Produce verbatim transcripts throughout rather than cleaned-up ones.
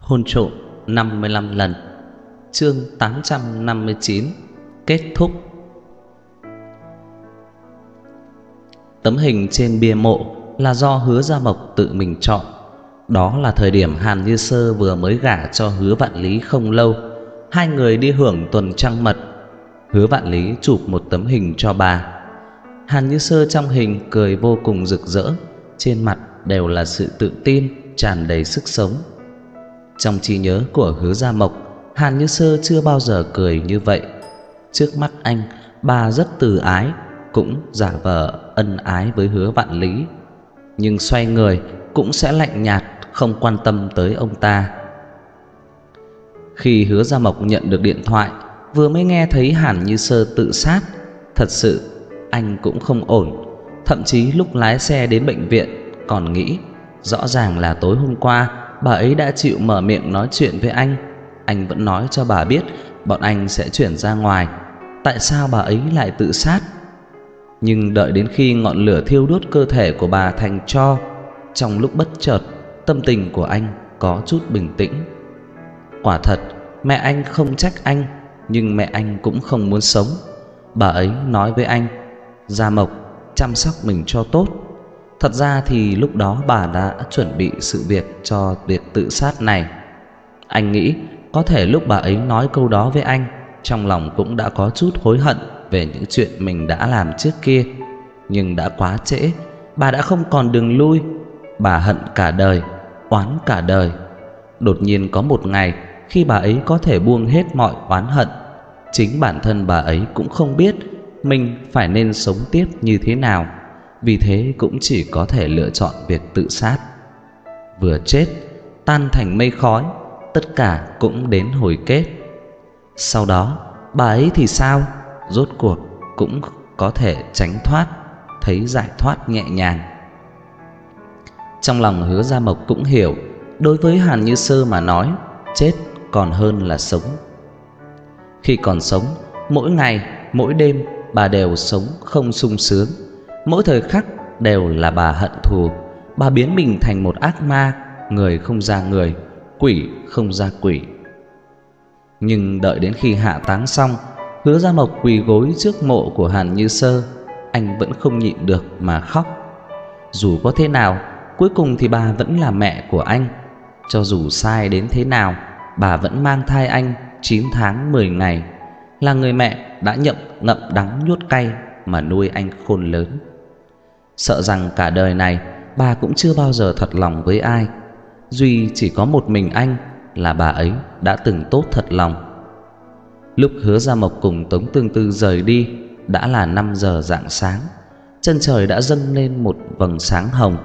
Hôn trộm năm mươi lăm lần. Chương tám trăm năm mươi chín. Kết thúc. Tấm hình trên bia mộ là do Hứa Gia Mộc tự mình chọn. Đó là thời điểm Hàn Như Sơ vừa mới gả cho Hứa Vạn Lý không lâu. Hai người đi hưởng tuần trăng mật. Hứa Vạn Lý chụp một tấm hình cho bà. Hàn Như Sơ trong hình cười vô cùng rực rỡ, trên mặt đều là sự tự tin, tràn đầy sức sống. Trong trí nhớ của Hứa Gia Mộc, Hàn Như Sơ chưa bao giờ cười như vậy. Trước mắt anh, bà rất từ ái, cũng giả vờ ân ái với Hứa Vạn Lý, nhưng xoay người cũng sẽ lạnh nhạt, không quan tâm tới ông ta. Khi Hứa Gia Mộc nhận được điện thoại, vừa mới nghe thấy Hàn Như Sơ tự sát, thật sự anh cũng không ổn. Thậm chí lúc lái xe đến bệnh viện còn nghĩ, rõ ràng là tối hôm qua bà ấy đã chịu mở miệng nói chuyện với anh. Anh vẫn nói cho bà biết bọn anh sẽ chuyển ra ngoài, tại sao bà ấy lại tự sát? Nhưng đợi đến khi ngọn lửa thiêu đốt cơ thể của bà thành tro, trong lúc bất chợt, tâm tình của anh có chút bình tĩnh. Quả thật, mẹ anh không trách anh, nhưng mẹ anh cũng không muốn sống. Bà ấy nói với anh, Gia Mộc, chăm sóc mình cho tốt. Thật ra thì lúc đó bà đã chuẩn bị sự việc cho việc tự sát này. Anh nghĩ có thể lúc bà ấy nói câu đó với anh, trong lòng cũng đã có chút hối hận về những chuyện mình đã làm trước kia. Nhưng đã quá trễ, bà đã không còn đường lui. Bà hận cả đời, oán cả đời. Đột nhiên có một ngày khi bà ấy có thể buông hết mọi oán hận, chính bản thân bà ấy cũng không biết mình phải nên sống tiếp như thế nào, vì thế cũng chỉ có thể lựa chọn việc tự sát. Vừa chết, tan thành mây khói, tất cả cũng đến hồi kết. Sau đó, bà ấy thì sao? Rốt cuộc cũng có thể tránh thoát, thấy giải thoát nhẹ nhàng. Trong lòng Hứa Gia Mộc cũng hiểu, đối với Hàn Như Sơ mà nói, chết còn hơn là sống. Khi còn sống, mỗi ngày, mỗi đêm bà đều sống không sung sướng. Mỗi thời khắc đều là bà hận thù. Bà biến mình thành một ác ma, người không ra người, quỷ không ra quỷ. Nhưng đợi đến khi hạ táng xong, Hứa Gia Mộc quỳ gối trước mộ của Hàn Như Sơ, anh vẫn không nhịn được mà khóc. Dù có thế nào, cuối cùng thì bà vẫn là mẹ của anh. Cho dù sai đến thế nào, bà vẫn mang thai anh chín tháng mười ngày, là người mẹ đã nhậm ngậm đắng nuốt cay mà nuôi anh khôn lớn. Sợ rằng cả đời này bà cũng chưa bao giờ thật lòng với ai, duy chỉ có một mình anh là bà ấy đã từng tốt thật lòng. Lúc Hứa Gia Mộc cùng Tống Tương Tư rời đi, đã là năm giờ rạng sáng. Chân trời đã dâng lên một vầng sáng hồng.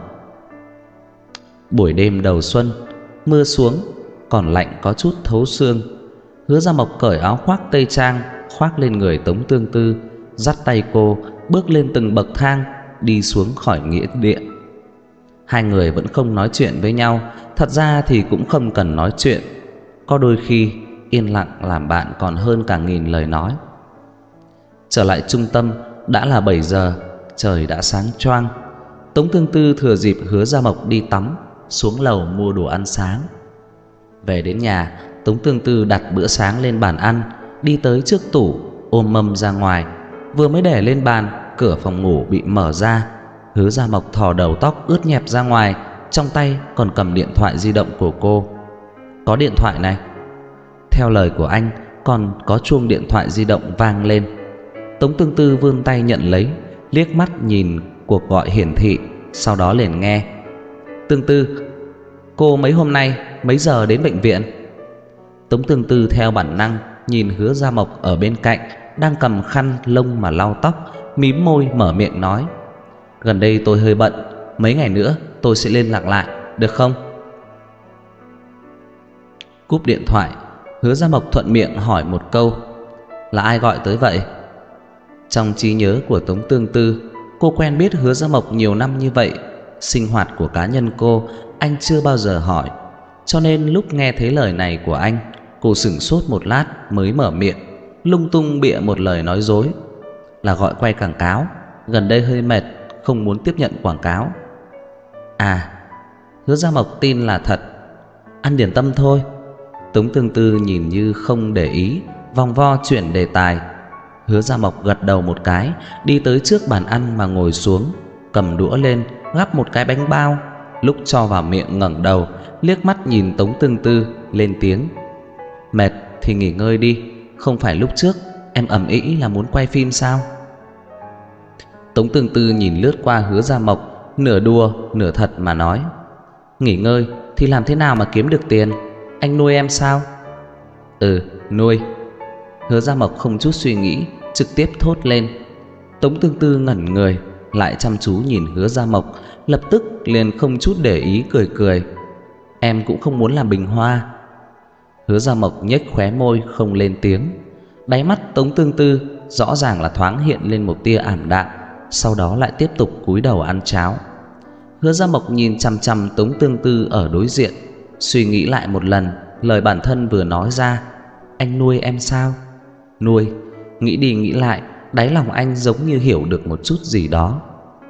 Buổi đêm đầu xuân, mưa xuống, còn lạnh có chút thấu xương. Hứa Gia Mộc cởi áo khoác tây trang khoác lên người Tống Tương Tư, dắt tay cô bước lên từng bậc thang, đi xuống khỏi nghĩa điện. Hai người vẫn không nói chuyện với nhau. Thật ra thì cũng không cần nói chuyện, có đôi khi yên lặng làm bạn còn hơn cả nghìn lời nói. Trở lại trung tâm, đã là bảy giờ, trời đã sáng choang. Tống Tương Tư thừa dịp Hứa Gia Mộc đi tắm, xuống lầu mua đồ ăn sáng. Về đến nhà, Tống Tương Tư đặt bữa sáng lên bàn ăn, đi tới trước tủ, ôm mâm ra ngoài. Vừa mới để lên bàn, cửa phòng ngủ bị mở ra. Hứa Gia Mộc thò đầu tóc ướt nhẹp ra ngoài, trong tay còn cầm điện thoại di động của cô. Có điện thoại này. Theo lời của anh, còn có chuông điện thoại di động vang lên. Tống Tương Tư vươn tay nhận lấy, liếc mắt nhìn cuộc gọi hiển thị, sau đó liền nghe. Tương Tư, cô mấy hôm nay mấy giờ đến bệnh viện? Tống Tương Tư theo bản năng nhìn Hứa Gia Mộc ở bên cạnh đang cầm khăn lông mà lau tóc, mím môi mở miệng nói, gần đây tôi hơi bận, mấy ngày nữa tôi sẽ liên lạc lại, được không? Cúp điện thoại, Hứa Gia Mộc thuận miệng hỏi một câu, là ai gọi tới vậy? Trong trí nhớ của Tống Tương Tư, cô quen biết Hứa Gia Mộc nhiều năm như vậy, sinh hoạt của cá nhân cô anh chưa bao giờ hỏi, cho nên lúc nghe thấy lời này của anh, cô sửng sốt một lát mới mở miệng, lung tung bịa một lời nói dối, là gọi quay quảng cáo, gần đây hơi mệt, không muốn tiếp nhận quảng cáo. À, Hứa Gia Mộc tin là thật. Ăn điểm tâm thôi. Tống Tương Tư nhìn như không để ý, vòng vo chuyển đề tài. Hứa Gia Mộc gật đầu một cái, đi tới trước bàn ăn mà ngồi xuống, cầm đũa lên gắp một cái bánh bao. Lúc cho vào miệng ngẩng đầu liếc mắt nhìn Tống Tương Tư, lên tiếng: Mệt thì nghỉ ngơi đi, không phải lúc trước em ầm ĩ là muốn quay phim sao? Tống Tương Tư nhìn lướt qua Hứa Gia Mộc, nửa đùa nửa thật mà nói: Nghỉ ngơi thì làm thế nào mà kiếm được tiền? Anh nuôi em sao? Ừ, nuôi. Hứa Gia Mộc không chút suy nghĩ trực tiếp thốt lên. Tống Tương Tư ngẩn người, lại chăm chú nhìn Hứa Gia Mộc, lập tức liền không chút để ý cười cười: Em cũng không muốn làm bình hoa. Hứa Gia Mộc nhếch khóe môi không lên tiếng. Đáy mắt Tống Tương Tư rõ ràng là thoáng hiện lên một tia ảm đạm, sau đó lại tiếp tục cúi đầu ăn cháo. Hứa Gia Mộc nhìn chằm chằm Tống Tương Tư ở đối diện, suy nghĩ lại một lần lời bản thân vừa nói ra: Anh nuôi em sao? Nuôi. Nghĩ đi nghĩ lại, đáy lòng anh giống như hiểu được một chút gì đó.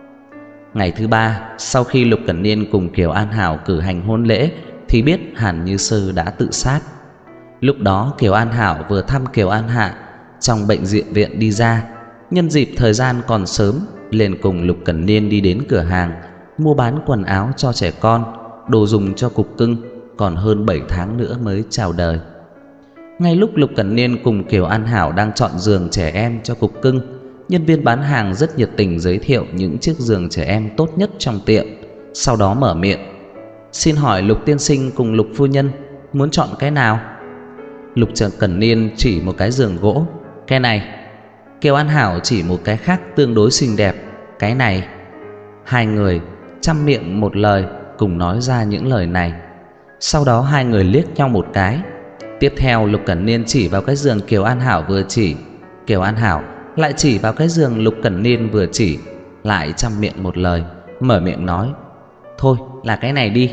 Ngày thứ ba sau khi Lục Cẩn Niên cùng Kiều An Hảo cử hành hôn lễ thì biết Hàn Như Sơ đã tự sát. Lúc đó Kiều An Hảo vừa thăm Kiều An Hạ trong bệnh viện viện đi ra, nhân dịp thời gian còn sớm liền cùng Lục Cẩn Niên đi đến cửa hàng mua bán quần áo cho trẻ con, đồ dùng cho cục cưng, còn hơn bảy tháng nữa mới chào đời. Ngay lúc Lục Cẩn Niên cùng Kiều An Hảo đang chọn giường trẻ em cho cục cưng, nhân viên bán hàng rất nhiệt tình giới thiệu những chiếc giường trẻ em tốt nhất trong tiệm, sau đó mở miệng: Xin hỏi Lục tiên sinh cùng Lục phu nhân muốn chọn cái nào? Lục Cẩn Niên chỉ một cái giường gỗ: Cái này. Kiều An Hảo chỉ một cái khác tương đối xinh đẹp: Cái này. Hai người chăm miệng một lời cùng nói ra những lời này. Sau đó hai người liếc nhau một cái. Tiếp theo Lục Cẩn Niên chỉ vào cái giường Kiều An Hảo vừa chỉ, Kiều An Hảo lại chỉ vào cái giường Lục Cẩn Niên vừa chỉ, lại chăm miệng một lời mở miệng nói: Thôi là cái này đi.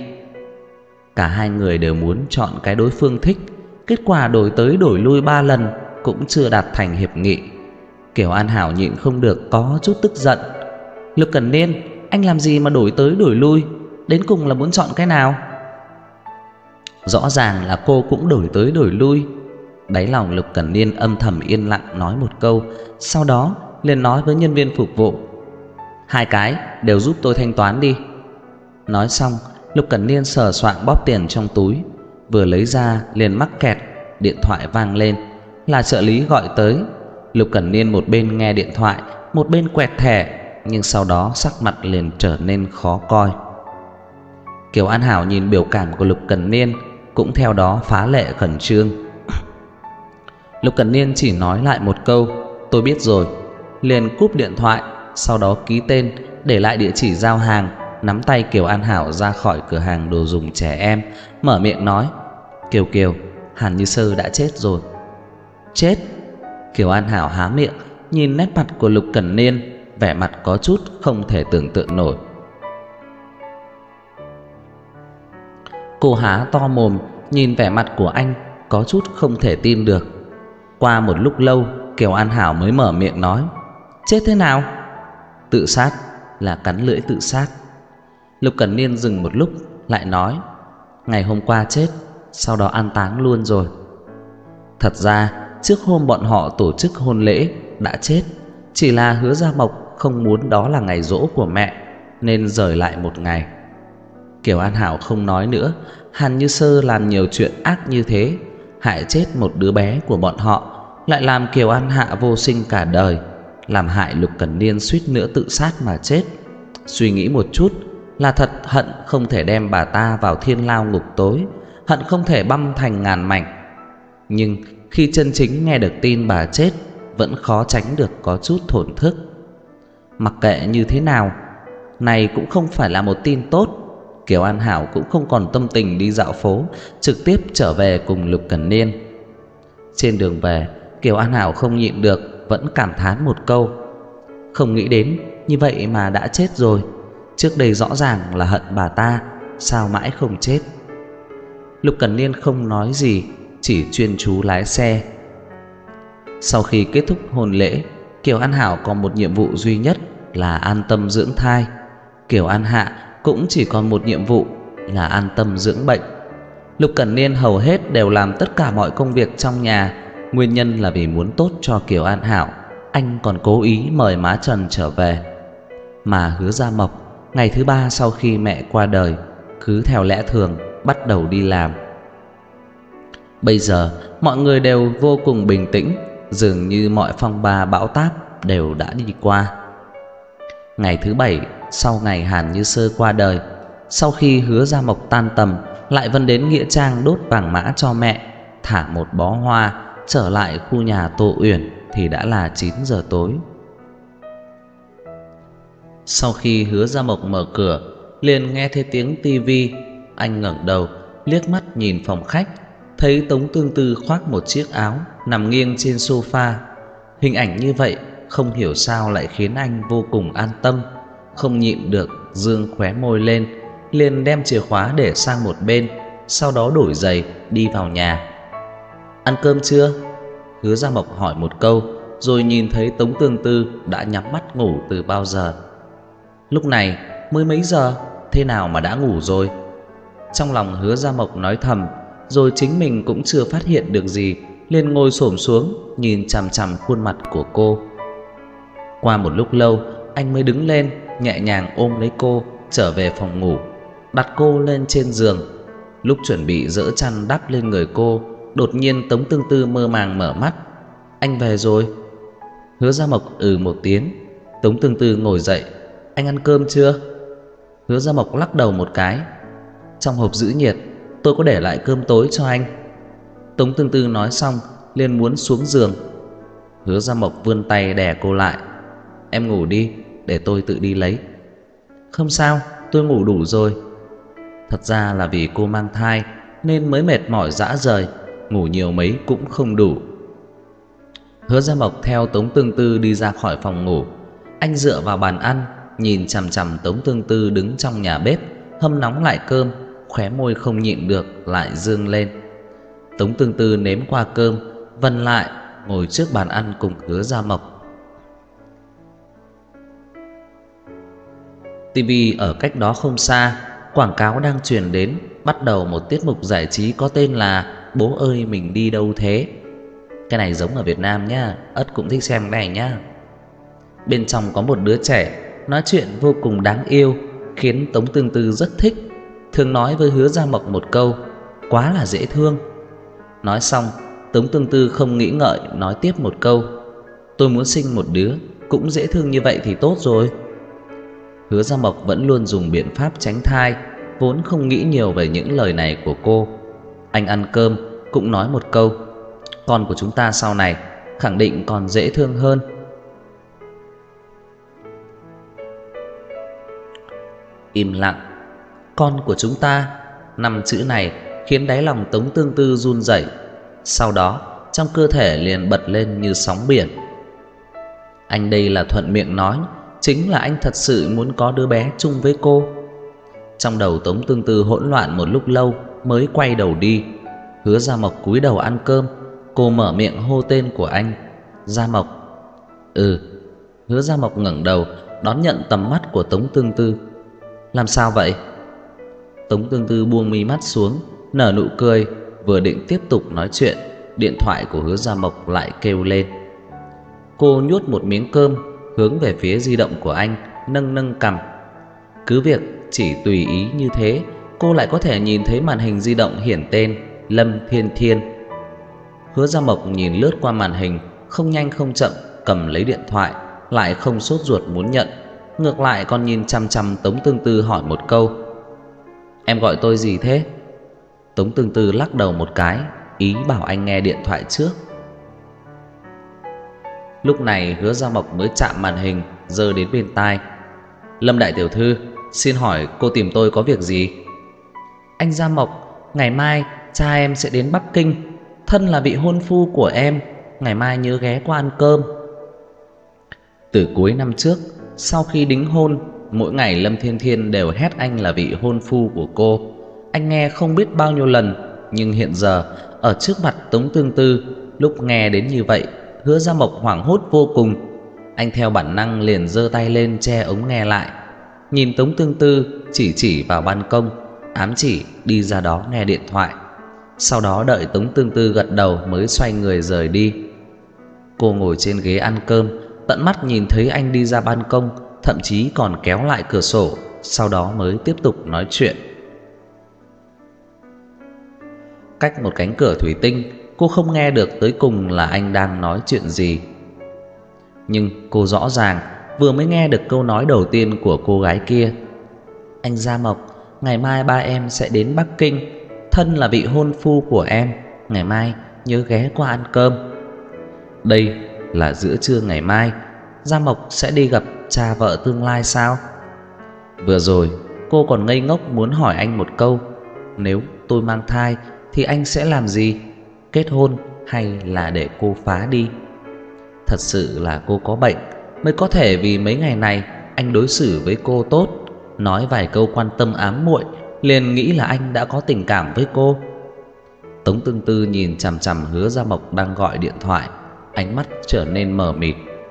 Cả hai người đều muốn chọn cái đối phương thích, kết quả đổi tới đổi lui ba lần cũng chưa đạt thành hiệp nghị. Kiều An Hảo nhịn không được có chút tức giận: Lục Cẩn Niên, anh làm gì mà đổi tới đổi lui? Đến cùng là muốn chọn cái nào? Rõ ràng là cô cũng đổi tới đổi lui. Đáy lòng Lục Cẩn Niên âm thầm yên lặng nói một câu, sau đó liền nói với nhân viên phục vụ: Hai cái đều giúp tôi thanh toán đi. Nói xong Lục Cẩn Niên sờ soạng bóp tiền trong túi, vừa lấy ra liền mắc kẹt, điện thoại vang lên, là trợ lý gọi tới. Lục Cẩn Niên một bên nghe điện thoại một bên quẹt thẻ, nhưng sau đó sắc mặt liền trở nên khó coi. Kiều An Hảo nhìn biểu cảm của Lục Cẩn Niên cũng theo đó phá lệ khẩn trương. Lục Cẩn Niên chỉ nói lại một câu: Tôi biết rồi, liền cúp điện thoại, sau đó ký tên, để lại địa chỉ giao hàng, nắm tay Kiều An Hảo ra khỏi cửa hàng đồ dùng trẻ em, mở miệng nói: Kiều Kiều, Hàn Như Sơ đã chết rồi. Chết? Kiều An Hảo há miệng nhìn nét mặt của Lục Cẩn Niên, vẻ mặt có chút không thể tưởng tượng nổi. Cô há to mồm nhìn vẻ mặt của anh, có chút không thể tin được. Qua một lúc lâu Kiều An Hảo mới mở miệng nói: Chết thế nào? Tự sát, là cắn lưỡi tự sát. Lục Cẩn Niên dừng một lúc lại nói: Ngày hôm qua chết, sau đó an táng luôn rồi. Thật ra trước hôm bọn họ tổ chức hôn lễ đã chết, chỉ là Hứa Gia Mộc không muốn đó là ngày giỗ của mẹ nên rời lại một ngày. Kiều An Hảo không nói nữa. Hàn Như Sơ làm nhiều chuyện ác như thế, hại chết một đứa bé của bọn họ, lại làm Kiều An Hạ vô sinh cả đời, làm hại Lục Cẩn Niên suýt nữa tự sát mà chết. Suy nghĩ một chút là thật hận không thể đem bà ta vào thiên lao ngục tối, hận không thể băm thành ngàn mảnh. Nhưng khi chân chính nghe được tin bà chết, vẫn khó tránh được có chút thổn thức. Mặc kệ như thế nào, này cũng không phải là một tin tốt. Kiều An Hảo cũng không còn tâm tình đi dạo phố, trực tiếp trở về cùng Lục Cẩn Niên. Trên đường về, Kiều An Hảo không nhịn được vẫn cảm thán một câu: Không nghĩ đến như vậy mà đã chết rồi. Trước đây rõ ràng là hận bà ta, sao mãi không chết? Lục Cẩn Niên không nói gì, chỉ chuyên chú lái xe. Sau khi kết thúc hôn lễ, Kiều An Hảo còn một nhiệm vụ duy nhất là an tâm dưỡng thai. Kiều An Hạ cũng chỉ còn một nhiệm vụ là an tâm dưỡng bệnh. Lục Cẩn Niên hầu hết đều làm tất cả mọi công việc trong nhà. Nguyên nhân là vì muốn tốt cho Kiều An Hảo, anh còn cố ý mời má Trần trở về. Mà Hứa Gia Mộc, ngày thứ ba sau khi mẹ qua đời, cứ theo lẽ thường bắt đầu đi làm. Bây giờ mọi người đều vô cùng bình tĩnh, dường như mọi phong ba bão táp đều đã đi qua. Ngày thứ bảy sau ngày Hàn Như Sơ qua đời, sau khi Hứa Gia Mộc tan tầm, lại Vân đến nghĩa trang đốt vàng mã cho mẹ, thả một bó hoa, trở lại khu nhà Tô Uyển thì đã là chín giờ tối. Sau khi Hứa Gia Mộc mở cửa, liền nghe thấy tiếng tivi. Anh ngẩng đầu liếc mắt nhìn phòng khách, thấy Tống Tương Tư khoác một chiếc áo nằm nghiêng trên sofa. Hình ảnh như vậy không hiểu sao lại khiến anh vô cùng an tâm. Không nhịn được dương khóe môi lên, liền đem chìa khóa để sang một bên, sau đó đổi giày đi vào nhà. Ăn cơm chưa? Hứa Gia Mộc hỏi một câu, rồi nhìn thấy Tống Tương Tư đã nhắm mắt ngủ từ bao giờ. Lúc này mới mấy giờ, thế nào mà đã ngủ rồi? Trong lòng Hứa Gia Mộc nói thầm, rồi chính mình cũng chưa phát hiện được gì, liền ngồi xổm xuống nhìn chằm chằm khuôn mặt của cô. Qua một lúc lâu, anh mới đứng lên, nhẹ nhàng ôm lấy cô trở về phòng ngủ, đặt cô lên trên giường. Lúc chuẩn bị dỡ chăn đắp lên người cô, đột nhiên Tống Tương Tư mơ màng mở mắt. Anh về rồi. Hứa Gia Mộc ừ một tiếng. Tống Tương Tư ngồi dậy. Anh ăn cơm chưa? Hứa Gia Mộc lắc đầu một cái. Trong hộp giữ nhiệt tôi có để lại cơm tối cho anh. Tống Tương Tư nói xong liền muốn xuống giường. Hứa Gia Mộc vươn tay đè cô lại. Em ngủ đi, để tôi tự đi lấy. Không sao, tôi ngủ đủ rồi. Thật ra là vì cô mang thai nên mới mệt mỏi rã rời, ngủ nhiều mấy cũng không đủ. Hứa Gia Mộc theo Tống Tương Tư đi ra khỏi phòng ngủ. Anh dựa vào bàn ăn, nhìn chằm chằm Tống Tương Tư đứng trong nhà bếp hâm nóng lại cơm, khóe môi không nhịn được lại dương lên. Tống Tương Tư nếm qua cơm, vần lại ngồi trước bàn ăn cùng Hứa Gia Mộc. Tivi ở cách đó không xa, quảng cáo đang truyền đến, bắt đầu một tiết mục giải trí có tên là Bố ơi mình đi đâu thế. Cái này giống ở Việt Nam nhá, Ất cũng thích xem cái này nhá. Bên trong có một đứa trẻ nói chuyện vô cùng đáng yêu, khiến Tống Tương Tư rất thích. Thường nói với Hứa Gia Mộc một câu, quá là dễ thương. Nói xong, Tống Tương Tư không nghĩ ngợi nói tiếp một câu, tôi muốn sinh một đứa cũng dễ thương như vậy thì tốt rồi. Hứa Gia Mộc vẫn luôn dùng biện pháp tránh thai, vốn không nghĩ nhiều về những lời này của cô. Anh ăn cơm cũng nói một câu, con của chúng ta sau này khẳng định còn dễ thương hơn. Im lặng. Con của chúng ta, năm chữ này khiến đáy lòng Tống Tương Tư run rẩy. Sau đó trong cơ thể liền bật lên như sóng biển. Anh đây là thuận miệng nói, chính là anh thật sự muốn có đứa bé chung với cô. Trong đầu Tống Tương Tư hỗn loạn một lúc lâu mới quay đầu đi. Hứa Gia Mộc cúi đầu ăn cơm, cô mở miệng hô tên của anh. Gia Mộc. Ừ. Hứa Gia Mộc ngẩng đầu đón nhận tầm mắt của Tống Tương Tư. Làm sao vậy? Tống Tương Tư buông mí mắt xuống, nở nụ cười, vừa định tiếp tục nói chuyện, điện thoại của Hứa Gia Mộc lại kêu lên. Cô nhốt một miếng cơm, hướng về phía di động của anh, nâng nâng cằm. Cứ việc chỉ tùy ý như thế, cô lại có thể nhìn thấy màn hình di động hiển tên Lâm Thiên Thiên. Hứa Gia Mộc nhìn lướt qua màn hình, không nhanh không chậm cầm lấy điện thoại, lại không sốt ruột muốn nhận, ngược lại còn nhìn chăm chăm Tống Tương Tư hỏi một câu. Em gọi tôi gì thế? Tống Tương Tư lắc đầu một cái, ý bảo anh nghe điện thoại trước. Lúc này Hứa Gia Mộc mới chạm màn hình, giơ đến bên tai. Lâm đại tiểu thư, xin hỏi cô tìm tôi có việc gì? Anh Gia Mộc, ngày mai cha em sẽ đến Bắc Kinh, thân là vị hôn phu của em, ngày mai nhớ ghé qua ăn cơm. Từ cuối năm trước, sau khi đính hôn, mỗi ngày Lâm Thiên Thiên đều hét anh là vị hôn phu của cô. Anh nghe không biết bao nhiêu lần, nhưng hiện giờ ở trước mặt Tống Tương Tư, lúc nghe đến như vậy, Hứa Gia Mộc hoảng hốt vô cùng. Anh theo bản năng liền giơ tay lên che ống nghe lại, nhìn Tống Tương Tư chỉ chỉ vào ban công, ám chỉ đi ra đó nghe điện thoại. Sau đó đợi Tống Tương Tư gật đầu mới xoay người rời đi. Cô ngồi trên ghế ăn cơm, tận mắt nhìn thấy anh đi ra ban công, thậm chí còn kéo lại cửa sổ, sau đó mới tiếp tục nói chuyện. Cách một cánh cửa thủy tinh, cô không nghe được tới cùng là anh đang nói chuyện gì. Nhưng cô rõ ràng vừa mới nghe được câu nói đầu tiên của cô gái kia. Anh Gia Mộc, ngày mai ba em sẽ đến Bắc Kinh, thân là vị hôn phu của em, ngày mai nhớ ghé qua ăn cơm. Đây là giữa trưa ngày mai, Gia Mộc sẽ đi gặp cha vợ tương lai sao? Vừa rồi cô còn ngây ngốc muốn hỏi anh một câu, nếu tôi mang thai thì anh sẽ làm gì? Kết hôn hay là để cô phá đi? Thật sự là cô có bệnh mới có thể vì mấy ngày này anh đối xử với cô tốt, nói vài câu quan tâm ám muội liền nghĩ là anh đã có tình cảm với cô. Tống Tương Tư nhìn chằm chằm Hứa Gia Mộc đang gọi điện thoại, ánh mắt trở nên mờ mịt.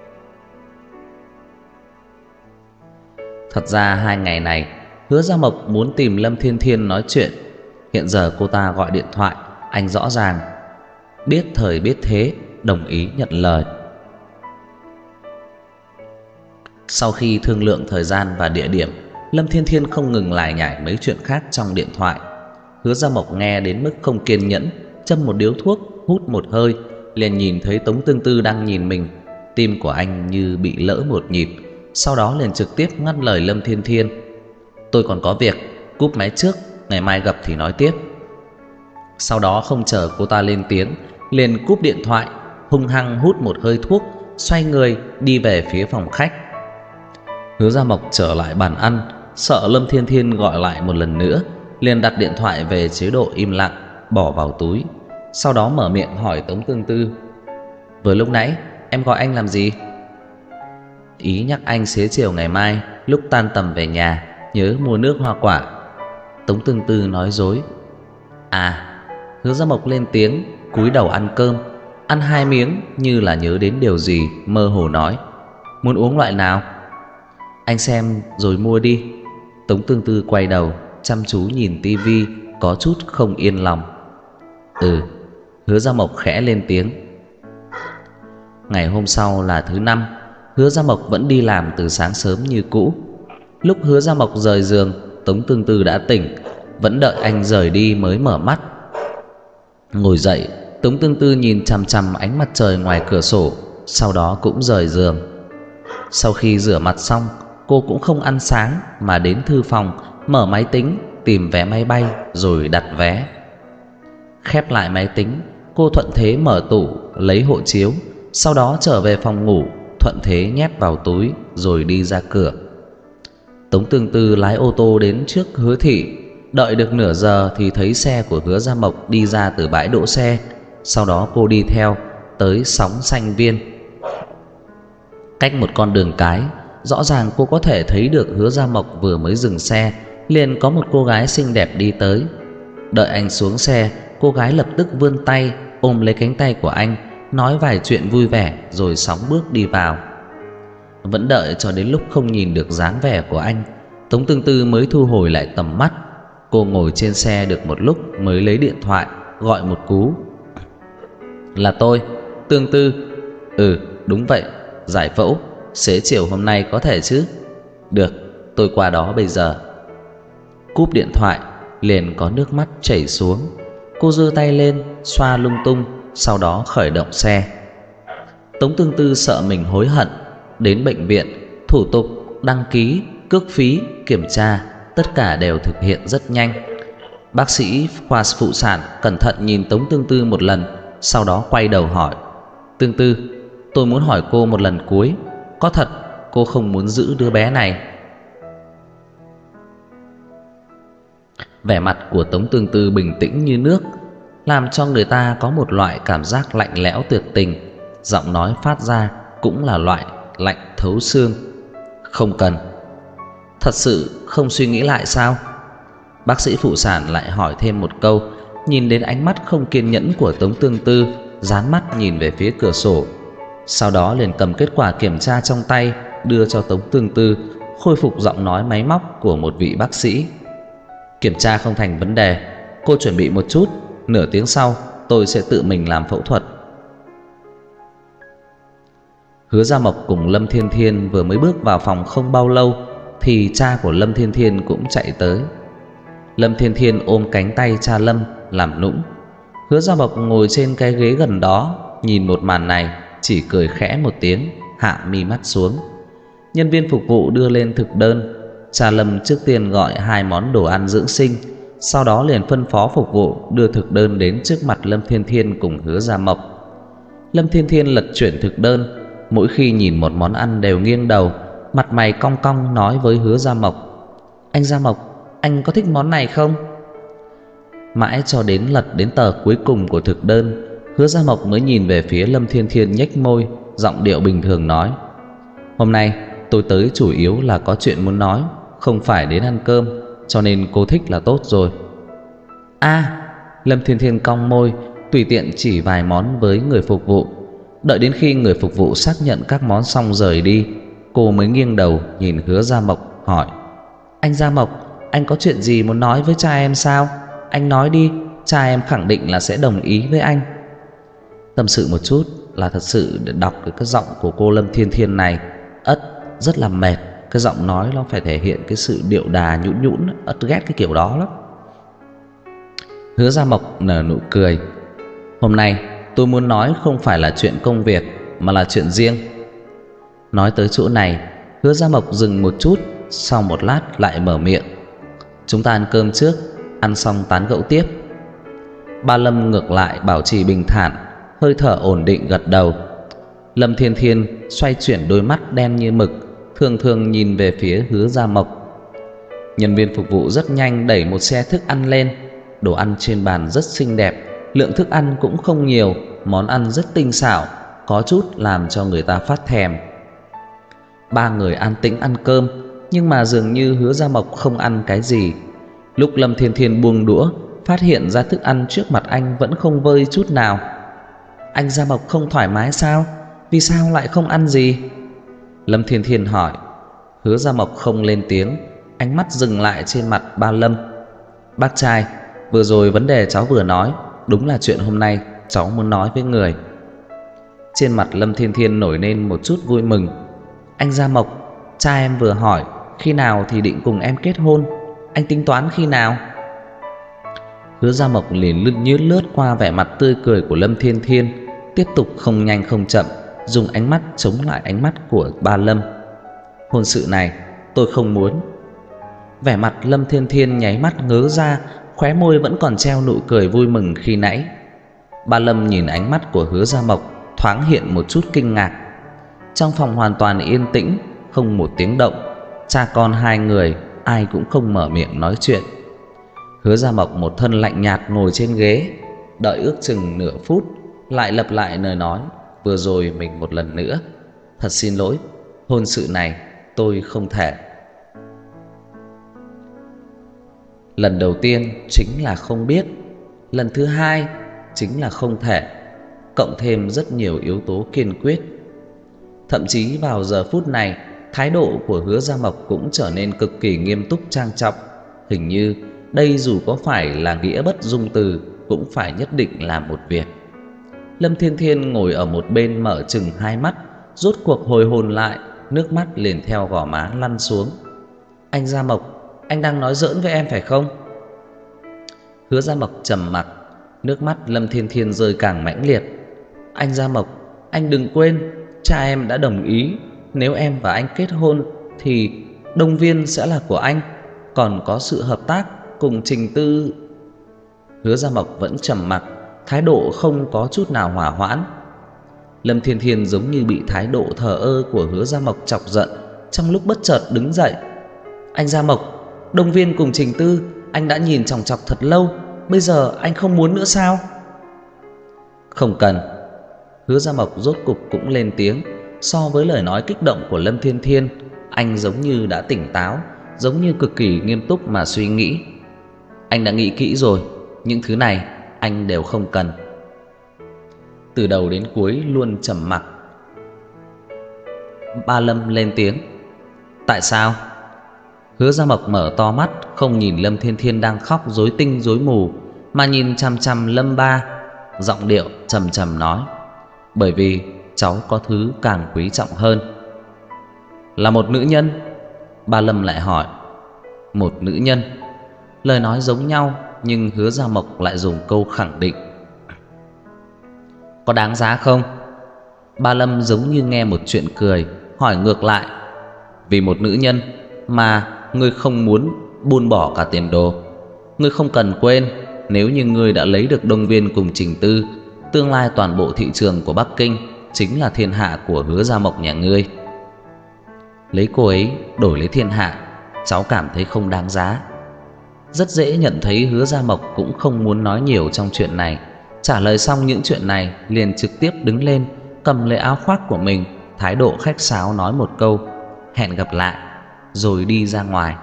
Thật ra hai ngày này Hứa Gia Mộc muốn tìm Lâm Thiên Thiên nói chuyện. Hiện giờ cô ta gọi điện thoại, anh rõ ràng biết thời biết thế, đồng ý nhận lời. Sau khi thương lượng thời gian và địa điểm, Lâm Thiên Thiên không ngừng lải nhải mấy chuyện khác trong điện thoại. Hứa Gia Mộc nghe đến mức không kiên nhẫn, châm một điếu thuốc, hút một hơi, liền nhìn thấy Tống Tương Tư đang nhìn mình. Tim của anh như bị lỡ một nhịp, sau đó liền trực tiếp ngắt lời Lâm Thiên Thiên. Tôi còn có việc, cúp máy trước, ngày mai gặp thì nói tiếp. Sau đó không chờ cô ta lên tiếng, liền cúp điện thoại, hung hăng hút một hơi thuốc, xoay người đi về phía phòng khách. Hứa Gia Mộc trở lại bàn ăn, sợ Lâm Thiên Thiên gọi lại một lần nữa, liền đặt điện thoại về chế độ im lặng, bỏ vào túi. Sau đó mở miệng hỏi Tống Tương Tư, vừa lúc nãy em gọi anh làm gì? Ý nhắc anh xế chiều ngày mai lúc tan tầm về nhà nhớ mua nước hoa quả. Tống Tương Tư nói dối. À. Hứa Gia Mộc lên tiếng, cúi đầu ăn cơm, ăn hai miếng như là nhớ đến điều gì, mơ hồ nói, muốn uống loại nào? Anh xem rồi mua đi. Tống Tương Tư quay đầu chăm chú nhìn tivi, có chút không yên lòng. Ừ. Hứa Gia Mộc khẽ lên tiếng. Ngày hôm sau là thứ năm, Hứa Gia Mộc vẫn đi làm từ sáng sớm như cũ. Lúc Hứa Gia Mộc rời giường, Tống Tương Tư đã tỉnh, vẫn đợi anh rời đi mới mở mắt. Ngồi dậy, Tống Tương Tư nhìn chằm chằm ánh mặt trời ngoài cửa sổ, sau đó cũng rời giường. Sau khi rửa mặt xong, cô cũng không ăn sáng mà đến thư phòng, mở máy tính, tìm vé máy bay rồi đặt vé. Khép lại máy tính, cô thuận thế mở tủ, lấy hộ chiếu, sau đó trở về phòng ngủ, thuận thế nhét vào túi rồi đi ra cửa. Tống Tương Tư lái ô tô đến trước Hứa thị. Đợi được nửa giờ thì thấy xe của Hứa Gia Mộc đi ra từ bãi đỗ xe. Sau đó cô đi theo tới Sóng Xanh Viên. Cách một con đường cái, rõ ràng cô có thể thấy được Hứa Gia Mộc vừa mới dừng xe, liền có một cô gái xinh đẹp đi tới. Đợi anh xuống xe, cô gái lập tức vươn tay ôm lấy cánh tay của anh, nói vài chuyện vui vẻ rồi sóng bước đi vào. Vẫn đợi cho đến lúc không nhìn được dáng vẻ của anh, Tống Tương Tư mới thu hồi lại tầm mắt. Cô ngồi trên xe được một lúc mới lấy điện thoại gọi một cú. Là tôi, Tương Tư. Ừ, đúng vậy, giải phẫu xế chiều hôm nay có thể chứ? Được, tôi qua đó bây giờ. Cúp điện thoại, liền có nước mắt chảy xuống. Cô giơ tay lên xoa lung tung, sau đó khởi động xe. Tống Tương Tư sợ mình hối hận. Đến bệnh viện, thủ tục, đăng ký, cước phí, kiểm tra, tất cả đều thực hiện rất nhanh. Bác sĩ khoa phụ sản cẩn thận nhìn Tống Tương Tư một lần, sau đó quay đầu hỏi, Tương Tư, tôi muốn hỏi cô một lần cuối, có thật cô không muốn giữ đứa bé này? Vẻ mặt của Tống Tương Tư bình tĩnh như nước, làm cho người ta có một loại cảm giác lạnh lẽo tuyệt tình. Giọng nói phát ra cũng là loại lạnh thấu xương. Không cần. Thật sự không suy nghĩ lại sao? Bác sĩ phụ sản lại hỏi thêm một câu, nhìn đến ánh mắt không kiên nhẫn của Tống Tương Tư, dán mắt nhìn về phía cửa sổ. Sau đó liền cầm kết quả kiểm tra trong tay đưa cho Tống Tương Tư, khôi phục giọng nói máy móc của một vị bác sĩ. Kiểm tra không thành vấn đề, cô chuẩn bị một chút, Nửa tiếng sau tôi sẽ tự mình làm phẫu thuật. Hứa Gia Mộc cùng Lâm Thiên Thiên vừa mới bước vào phòng không bao lâu thì cha của Lâm Thiên Thiên cũng chạy tới. Lâm Thiên Thiên ôm cánh tay cha Lâm làm nũng. Hứa Gia Mộc ngồi trên cái ghế gần đó, nhìn một màn này chỉ cười khẽ một tiếng, hạ mi mắt xuống. Nhân viên phục vụ đưa lên thực đơn. Cha Lâm trước tiên gọi hai món đồ ăn dưỡng sinh, sau đó liền phân phó phục vụ đưa thực đơn đến trước mặt Lâm Thiên Thiên cùng Hứa Gia Mộc. Lâm Thiên Thiên lật chuyển thực đơn, mỗi khi nhìn một món ăn đều nghiêng đầu, mặt mày cong cong nói với Hứa Gia Mộc: "Anh Gia Mộc, anh có thích món này không?" Mãi cho đến lật đến tờ cuối cùng của thực đơn, Hứa Gia Mộc mới nhìn về phía Lâm Thiên Thiên, nhếch môi, giọng điệu bình thường nói: "Hôm nay tôi tới chủ yếu là có chuyện muốn nói, không phải đến ăn cơm, cho nên cô thích là tốt rồi." "À." Lâm Thiên Thiên cong môi, tùy tiện chỉ vài món với người phục vụ. Đợi đến khi người phục vụ xác nhận các món xong rời đi, cô mới nghiêng đầu nhìn Hứa Gia Mộc hỏi: "Anh Gia Mộc, anh có chuyện gì muốn nói với cha em sao? Anh nói đi, cha em khẳng định là sẽ đồng ý với anh." Tâm sự một chút là thật sự để đọc được cái giọng của cô Lâm Thiên Thiên này ất rất là mệt. Cái giọng nói nó phải thể hiện cái sự điệu đà nhũn nhũn, ất ghét cái kiểu đó lắm. Hứa Gia Mộc nở nụ cười: "Hôm nay tôi muốn nói không phải là chuyện công việc, mà là chuyện riêng." Nói tới chỗ này, Hứa Gia Mộc dừng một chút, sau một lát lại mở miệng: "Chúng ta ăn cơm trước, ăn xong tán gẫu tiếp." Ba Lâm ngược lại bảo trì bình thản, hơi thở ổn định gật đầu. Lâm Thiên Thiên xoay chuyển đôi mắt đen như mực, thường thường nhìn về phía Hứa Gia Mộc. Nhân viên phục vụ rất nhanh đẩy một xe thức ăn lên. Đồ ăn trên bàn rất xinh đẹp, lượng thức ăn cũng không nhiều, món ăn rất tinh xảo, có chút làm cho người ta phát thèm. Ba người an tĩnh ăn cơm, nhưng mà dường như Hứa Gia Mộc không ăn cái gì. Lúc Lâm Thiên Thiên buông đũa, phát hiện ra thức ăn trước mặt anh vẫn không vơi chút nào. "Anh Gia Mộc không thoải mái sao? Vì sao lại không ăn gì?" Lâm Thiên Thiên hỏi. Hứa Gia Mộc không lên tiếng, ánh mắt dừng lại trên mặt ba Lâm. "Bác trai, vừa rồi vấn đề cháu vừa nói đúng là chuyện hôm nay cháu muốn nói với người." Trên mặt Lâm Thiên Thiên nổi lên một chút vui mừng. "Anh Gia Mộc, cha em vừa hỏi khi nào thì định cùng em kết hôn, anh tính toán khi nào?" Hứa Gia Mộc liền lướt nhướt lướt qua vẻ mặt tươi cười của Lâm Thiên Thiên, tiếp tục không nhanh không chậm dùng ánh mắt chống lại ánh mắt của ba Lâm. "Hôn sự này tôi không muốn." Vẻ mặt Lâm Thiên Thiên nháy mắt ngớ ra, khóe môi vẫn còn treo nụ cười vui mừng khi nãy. Ba Lâm nhìn ánh mắt của Hứa Gia Mộc, thoáng hiện một chút kinh ngạc. Trong phòng hoàn toàn yên tĩnh, không một tiếng động. Cha con hai người ai cũng không mở miệng nói chuyện. Hứa Gia Mộc một thân lạnh nhạt ngồi trên ghế, đợi ước chừng nửa phút lại lặp lại lời nói vừa rồi mình một lần nữa: "Thật xin lỗi, hôn sự này tôi không thể." Lần đầu tiên chính là không biết, lần thứ hai chính là không thể, cộng thêm rất nhiều yếu tố kiên quyết. Thậm chí vào giờ phút này, thái độ của Hứa Gia Mộc cũng trở nên cực kỳ nghiêm túc trang trọng. Hình như đây dù có phải là nghĩa bất dung từ cũng phải nhất định làm một việc. Lâm Thiên Thiên ngồi ở một bên mở chừng hai mắt, rốt cuộc hồi hồn lại, nước mắt liền theo gò má lăn xuống. "Anh Gia Mộc, anh đang nói giỡn với em phải không?" Hứa Gia Mộc trầm mặc, nước mắt Lâm Thiên Thiên rơi càng mãnh liệt. "Anh Gia Mộc, anh đừng quên, cha em đã đồng ý, nếu em và anh kết hôn thì Đông Viên sẽ là của anh, còn có sự hợp tác cùng Trình Tư." Hứa Gia Mộc vẫn trầm mặc, thái độ không có chút nào hòa hoãn. Lâm Thiên Thiên giống như bị thái độ thờ ơ của Hứa Gia Mộc chọc giận, trong lúc bất chợt đứng dậy. "Anh Gia Mộc, Đông Viên cùng Trình Tư anh đã nhìn chòng chọc thật lâu, bây giờ anh không muốn nữa sao?" "Không cần." Hứa Gia Mộc rốt cục cũng lên tiếng. So với lời nói kích động của Lâm Thiên Thiên, anh giống như đã tỉnh táo, giống như cực kỳ nghiêm túc mà suy nghĩ. "Anh đã nghĩ kỹ rồi, những thứ này anh đều không cần." Từ đầu đến cuối luôn trầm mặc. Ba Lâm lên tiếng: "Tại sao?" Hứa Gia Mộc mở to mắt, không nhìn Lâm Thiên Thiên đang khóc rối tinh rối mù, mà nhìn chằm chằm Lâm Ba, giọng điệu trầm trầm nói: "Bởi vì cháu có thứ càng quý trọng hơn." "Là một nữ nhân?" Ba Lâm lại hỏi. "Một nữ nhân." Lời nói giống nhau, nhưng Hứa Gia Mộc lại dùng câu khẳng định. "Có đáng giá không?" Ba Lâm giống như nghe một chuyện cười, hỏi ngược lại: "Vì một nữ nhân mà ngươi không muốn buông bỏ cả tiền đồ? Ngươi không cần quên, nếu như ngươi đã lấy được Đông Viên cùng Trình Tư, tương lai toàn bộ thị trường của Bắc Kinh chính là thiên hạ của Hứa Gia Mộc nhà ngươi. Lấy cô ấy đổi lấy thiên hạ, cháu cảm thấy không đáng giá." Rất dễ nhận thấy Hứa Gia Mộc cũng không muốn nói nhiều trong chuyện này. Trả lời xong những chuyện này, liền trực tiếp đứng lên, cầm lấy áo khoác của mình, thái độ khách sáo nói một câu "hẹn gặp lại", rồi đi ra ngoài.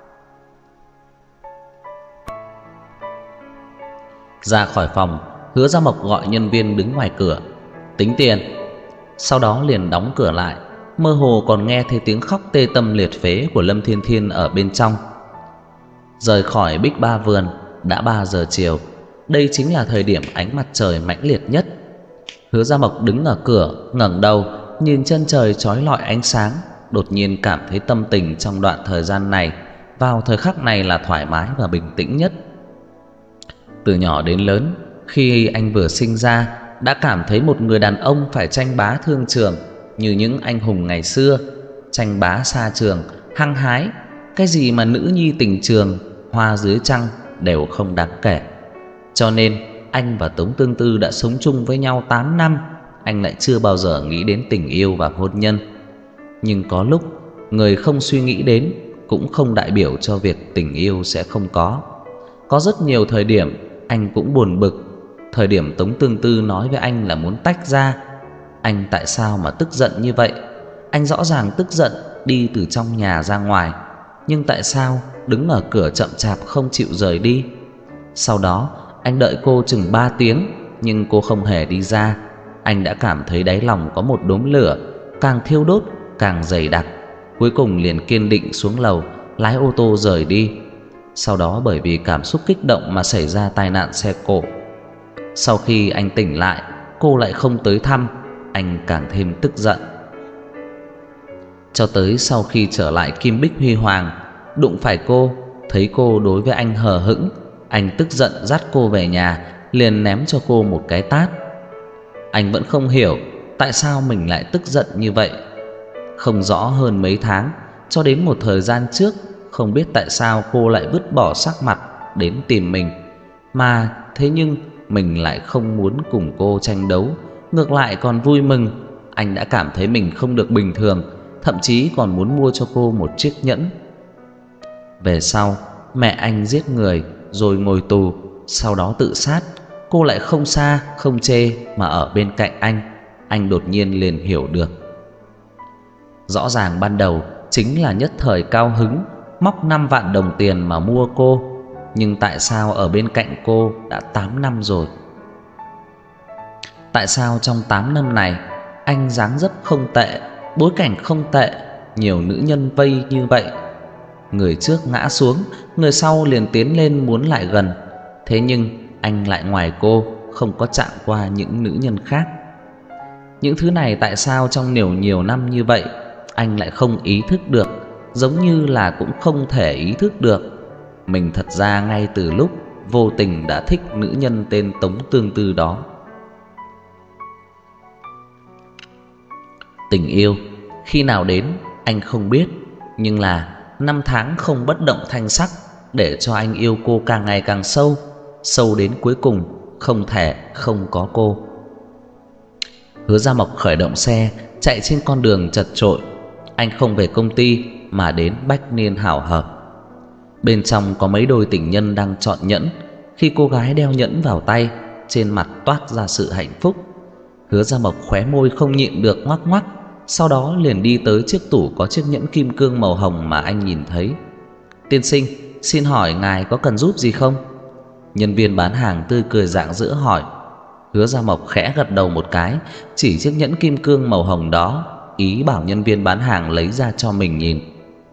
Ra khỏi phòng, Hứa Gia Mộc gọi nhân viên đứng ngoài cửa: "Tính tiền." Sau đó liền đóng cửa lại, mơ hồ còn nghe thấy tiếng khóc tê tâm liệt phế của Lâm Thiên Thiên ở bên trong. Rời khỏi Bích Ba Vườn đã ba giờ chiều. Đây chính là thời điểm ánh mặt trời mãnh liệt nhất. Hứa Gia Mộc đứng ở cửa, ngẩng đầu nhìn chân trời chói lọi ánh sáng, đột nhiên cảm thấy tâm tình trong đoạn thời gian này, vào thời khắc này là thoải mái và bình tĩnh nhất. Từ nhỏ đến lớn, khi anh vừa sinh ra đã cảm thấy một người đàn ông phải tranh bá thương trường như những anh hùng ngày xưa, tranh bá xa trường, hăng hái. Cái gì mà nữ nhi tình trường, hoa dưới trăng đều không đáng kể. Cho nên anh và Tống Tương Tư đã sống chung với nhau tám năm, anh lại chưa bao giờ nghĩ đến tình yêu và hôn nhân. Nhưng có lúc người không suy nghĩ đến cũng không đại biểu cho việc tình yêu sẽ không có. Có rất nhiều thời điểm anh cũng buồn bực. Thời điểm Tống Tương Tư nói với anh là muốn tách ra, anh tại sao mà tức giận như vậy? Anh rõ ràng tức giận đi từ trong nhà ra ngoài, nhưng tại sao đứng ở cửa chậm chạp không chịu rời đi? Sau đó anh đợi cô chừng ba tiếng, nhưng cô không hề đi ra. Anh đã cảm thấy đáy lòng có một đốm lửa càng thiêu đốt càng dày đặc. Cuối cùng liền kiên định xuống lầu, lái ô tô rời đi. Sau đó bởi vì cảm xúc kích động mà xảy ra tai nạn xe cộ. Sau khi anh tỉnh lại, cô lại không tới thăm, anh càng thêm tức giận. Cho tới sau khi trở lại Kim Bích Huy Hoàng, đụng phải cô, thấy cô đối với anh hờ hững, anh tức giận dắt cô về nhà, liền ném cho cô một cái tát. Anh vẫn không hiểu tại sao mình lại tức giận như vậy. Không rõ hơn mấy tháng, cho đến một thời gian trước, không biết tại sao cô lại vứt bỏ sắc mặt đến tìm mình. Mà thế nhưng mình lại không muốn cùng cô tranh đấu, ngược lại còn vui mừng. Anh đã cảm thấy mình không được bình thường, thậm chí còn muốn mua cho cô một chiếc nhẫn. Về sau, mẹ anh giết người rồi ngồi tù, sau đó tự sát. Cô lại không xa không chê mà ở bên cạnh anh. Anh đột nhiên liền hiểu được. Rõ ràng ban đầu chính là nhất thời cao hứng, móc năm vạn đồng tiền mà mua cô. Nhưng tại sao ở bên cạnh cô đã tám năm rồi? Tại sao trong tám năm này anh dáng dấp không tệ, bối cảnh không tệ, nhiều nữ nhân vây như vậy? Người trước ngã xuống, người sau liền tiến lên muốn lại gần. Thế nhưng anh lại ngoài cô, không có chạm qua những nữ nhân khác. Những thứ này tại sao trong nhiều nhiều năm như vậy anh lại không ý thức được, giống như là cũng không thể ý thức được. Mình thật ra ngay từ lúc vô tình đã thích nữ nhân tên Tống Tương Tư đó. Tình yêu khi nào đến anh không biết, nhưng là năm tháng không bất động thanh sắc để cho anh yêu cô càng ngày càng sâu, sâu đến cuối cùng không thể không có cô. Hứa Gia Mộc khởi động xe chạy trên con đường chật chội. Anh không về công ty mà đến Bách Niên Hảo Hợp. Bên trong có mấy đôi tình nhân đang chọn nhẫn. Khi cô gái đeo nhẫn vào tay, trên mặt toát ra sự hạnh phúc. Hứa Gia Mộc khóe môi không nhịn được ngoắc ngoắc, sau đó liền đi tới chiếc tủ có chiếc nhẫn kim cương màu hồng mà anh nhìn thấy. "Tiên sinh, xin hỏi ngài có cần giúp gì không?" Nhân viên bán hàng tươi cười rạng rỡ hỏi. Hứa Gia Mộc khẽ gật đầu một cái, chỉ chiếc nhẫn kim cương màu hồng đó, ý bảo nhân viên bán hàng lấy ra cho mình nhìn.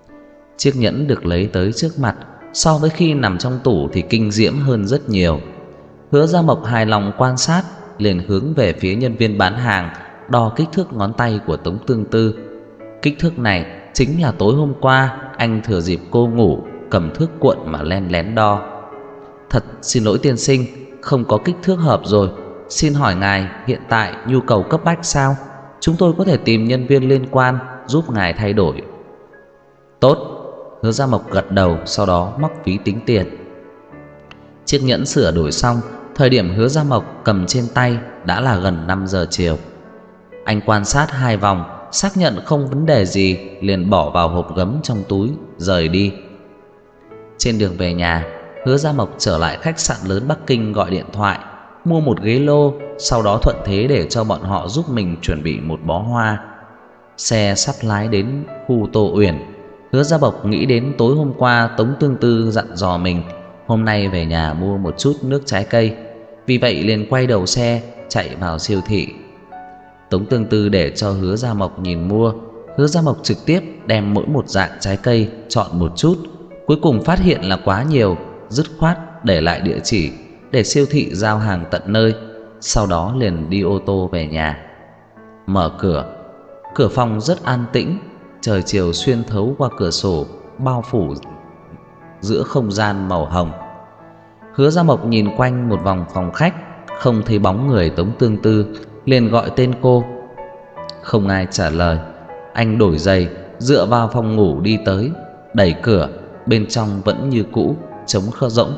Chiếc nhẫn được lấy tới trước mặt, so với khi nằm trong tủ thì kinh diễm hơn rất nhiều. Hứa Gia Mộc hài lòng quan sát, liền hướng về phía nhân viên bán hàng đo kích thước ngón tay của Tống Tương Tư. Kích thước này chính là tối hôm qua anh thừa dịp cô ngủ cầm thước cuộn mà len lén đo. Thật xin lỗi tiên sinh, không có kích thước hợp rồi. Xin hỏi ngài hiện tại nhu cầu cấp bách sao? Chúng tôi có thể tìm nhân viên liên quan giúp ngài thay đổi. Tốt. Hứa Gia Mộc gật đầu, sau đó móc ví tính tiền. Chiếc nhẫn sửa đổi xong, thời điểm Hứa Gia Mộc cầm trên tay đã là gần năm giờ chiều. Anh quan sát hai vòng, xác nhận không vấn đề gì, liền bỏ vào hộp gấm trong túi, rời đi. Trên đường về nhà, Hứa Gia Mộc trở lại khách sạn lớn Bắc Kinh gọi điện thoại, mua một ghế lô, sau đó thuận thế để cho bọn họ giúp mình chuẩn bị một bó hoa. Xe sắp lái đến khu Tô Uyển. Hứa Gia Mộc nghĩ đến tối hôm qua Tống Tương Tư dặn dò mình hôm nay về nhà mua một chút nước trái cây, vì vậy liền quay đầu xe chạy vào siêu thị. Tống Tương Tư để cho Hứa Gia Mộc nhìn mua. Hứa Gia Mộc trực tiếp đem mỗi một dạng trái cây chọn một chút, cuối cùng phát hiện là quá nhiều, dứt khoát để lại địa chỉ để siêu thị giao hàng tận nơi, sau đó liền đi ô tô về nhà. Mở cửa, cửa phòng rất an tĩnh, trời chiều xuyên thấu qua cửa sổ bao phủ giữa không gian màu hồng. Hứa Gia Mộc nhìn quanh một vòng phòng khách, không thấy bóng người Tống Tương Tư, liền gọi tên cô. Không ai trả lời. Anh đổi giày, dựa vào phòng ngủ đi tới, đẩy cửa, bên trong vẫn như cũ, trống khơ rỗng.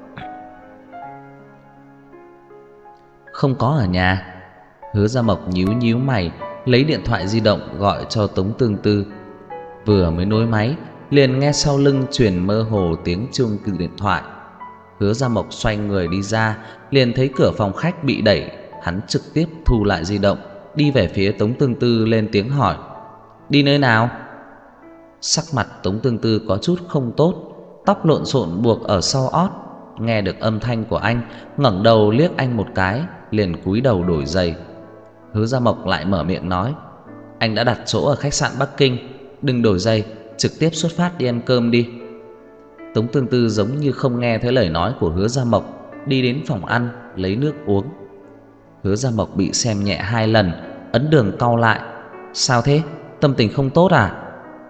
Không có ở nhà. Hứa Gia Mộc nhíu nhíu mày, lấy điện thoại di động gọi cho Tống Tương Tư. Vừa mới nối máy, liền nghe sau lưng truyền mơ hồ tiếng chuông từ điện thoại. Hứa Gia Mộc xoay người đi ra, liền thấy cửa phòng khách bị đẩy. Hắn trực tiếp thu lại di động, đi về phía Tống Tương Tư lên tiếng hỏi: đi nơi nào? Sắc mặt Tống Tương Tư có chút không tốt, tóc lộn xộn buộc ở sau ót. Nghe được âm thanh của anh, ngẩng đầu liếc anh một cái, liền cúi đầu đổi giày. Hứa Gia Mộc lại mở miệng nói: anh đã đặt chỗ ở khách sạn Bắc Kinh, đừng đổi giày, trực tiếp xuất phát đi ăn cơm đi. Tống Tương Tư giống như không nghe thấy lời nói của Hứa Gia Mộc, đi đến phòng ăn lấy nước uống. Hứa Gia Mộc bị xem nhẹ hai lần, ấn đường cau lại. Sao thế, tâm tình không tốt à?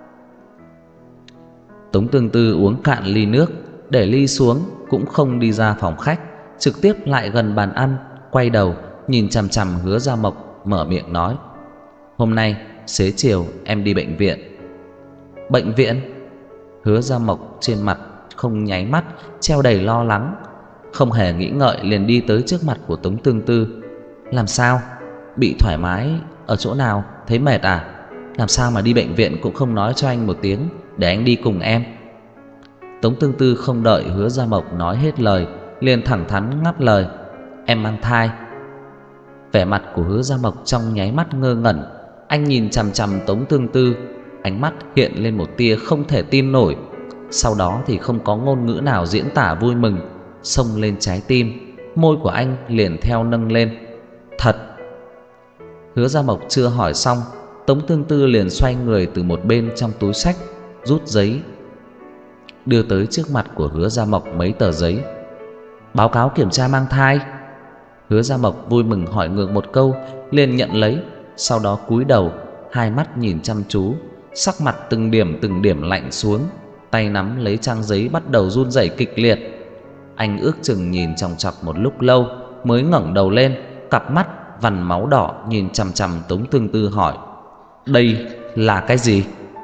Tống Tương Tư uống cạn ly nước, để ly xuống, cũng không đi ra phòng khách, trực tiếp lại gần bàn ăn, quay đầu nhìn chằm chằm Hứa Gia Mộc, mở miệng nói: hôm nay xế chiều em đi bệnh viện. Bệnh viện? Hứa Gia Mộc trên mặt không nháy mắt, treo đầy lo lắng, không hề nghĩ ngợi liền đi tới trước mặt của Tống Tương Tư. Làm sao? Bị thoải mái ở chỗ nào? Thấy mệt à? Làm sao mà đi bệnh viện cũng không nói cho anh một tiếng để anh đi cùng em? Tống Tương Tư không đợi Hứa Gia Mộc nói hết lời, liền thẳng thắn ngắt lời: em mang thai. Vẻ mặt của Hứa Gia Mộc trong nháy mắt ngơ ngẩn. Anh nhìn chằm chằm Tống Tương Tư, ánh mắt hiện lên một tia không thể tin nổi. Sau đó thì không có ngôn ngữ nào diễn tả vui mừng, xông lên trái tim, môi của anh liền theo nâng lên. Thật? Hứa Gia Mộc chưa hỏi xong, Tống Tương Tư liền xoay người từ một bên trong túi xách rút giấy, đưa tới trước mặt của Hứa Gia Mộc mấy tờ giấy. Báo cáo kiểm tra mang thai. Hứa Gia Mộc vui mừng hỏi ngược một câu, liền nhận lấy, sau đó cúi đầu, hai mắt nhìn chăm chú, sắc mặt từng điểm từng điểm lạnh xuống, tay nắm lấy trang giấy bắt đầu run rẩy kịch liệt. Anh ước chừng nhìn chòng chọc một lúc lâu mới ngẩng đầu lên, cặp mắt vằn máu đỏ nhìn chằm chằm Tống Tương Tư hỏi: đây là cái gì?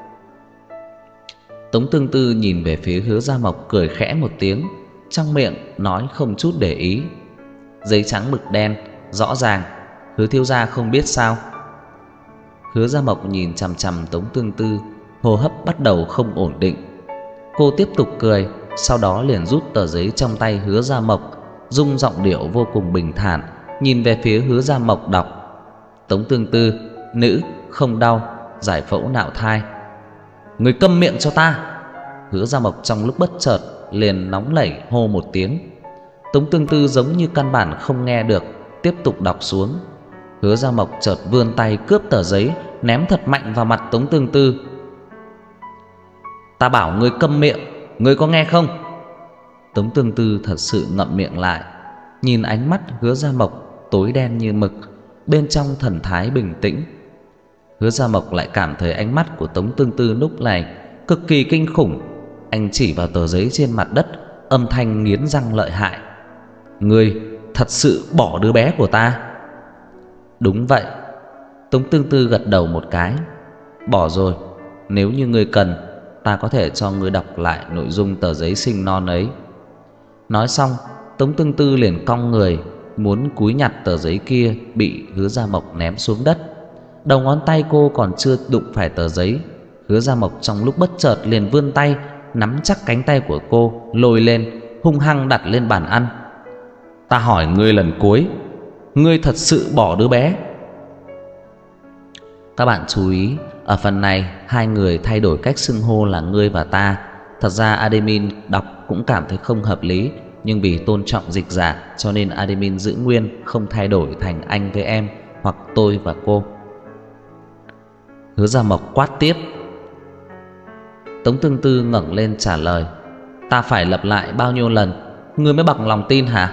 Tống Tương Tư nhìn về phía Hứa Gia Mộc, cười khẽ một tiếng, trong miệng nói không chút để ý: giấy trắng mực đen, rõ ràng, Hứa thiếu gia không biết sao? Hứa Gia Mộc nhìn chằm chằm Tống Tương Tư, hô hấp bắt đầu không ổn định. Cô tiếp tục cười, sau đó liền rút tờ giấy trong tay Hứa Gia Mộc, dùng giọng điệu vô cùng bình thản nhìn về phía Hứa Gia Mộc đọc: Tống Tương Tư, nữ, không đau, giải phẫu nạo thai. Người câm miệng cho ta! Hứa Gia Mộc trong lúc bất chợt liền nóng nảy hô một tiếng. Tống Tương Tư giống như căn bản không nghe được, tiếp tục đọc xuống. Hứa Gia Mộc chợt vươn tay cướp tờ giấy, ném thật mạnh vào mặt Tống Tương Tư. Ta bảo ngươi câm miệng, ngươi có nghe không? Tống Tương Tư thật sự ngậm miệng lại. nhìn ánh mắt Hứa Gia Mộc tối đen như mực, bên trong thần thái bình tĩnh. Hứa Gia Mộc lại cảm thấy ánh mắt của Tống Tương Tư lúc này cực kỳ kinh khủng. Anh chỉ vào tờ giấy trên mặt đất, âm thanh nghiến răng lợi hại: "Ngươi thật sự bỏ đứa bé của ta?" "Đúng vậy." Tống Tương Tư gật đầu một cái: "Bỏ rồi. Nếu như ngươi cần, ta có thể cho ngươi đọc lại nội dung tờ giấy sinh non ấy." Nói xong, Tống Tương Tư liền cong người, muốn cúi nhặt tờ giấy kia, bị Hứa Gia Mộc ném xuống đất. Đầu ngón tay cô còn chưa đụng phải tờ giấy, Hứa Gia Mộc trong lúc bất chợt liền vươn tay, nắm chắc cánh tay của cô, lôi lên, hung hăng đặt lên bàn ăn. "Ta hỏi ngươi lần cuối, ngươi thật sự bỏ đứa bé?" Các bạn chú ý, ở phần này hai người thay đổi cách xưng hô là ngươi và ta. Thật ra admin đọc cũng cảm thấy không hợp lý, nhưng vì tôn trọng dịch giả cho nên admin giữ nguyên, không thay đổi thành anh với em hoặc tôi và cô. Hứa Gia Mộc quát tiếp. Tống Tương Tư ngẩng lên trả lời: "Ta phải lặp lại bao nhiêu lần ngươi mới bằng lòng tin hả?"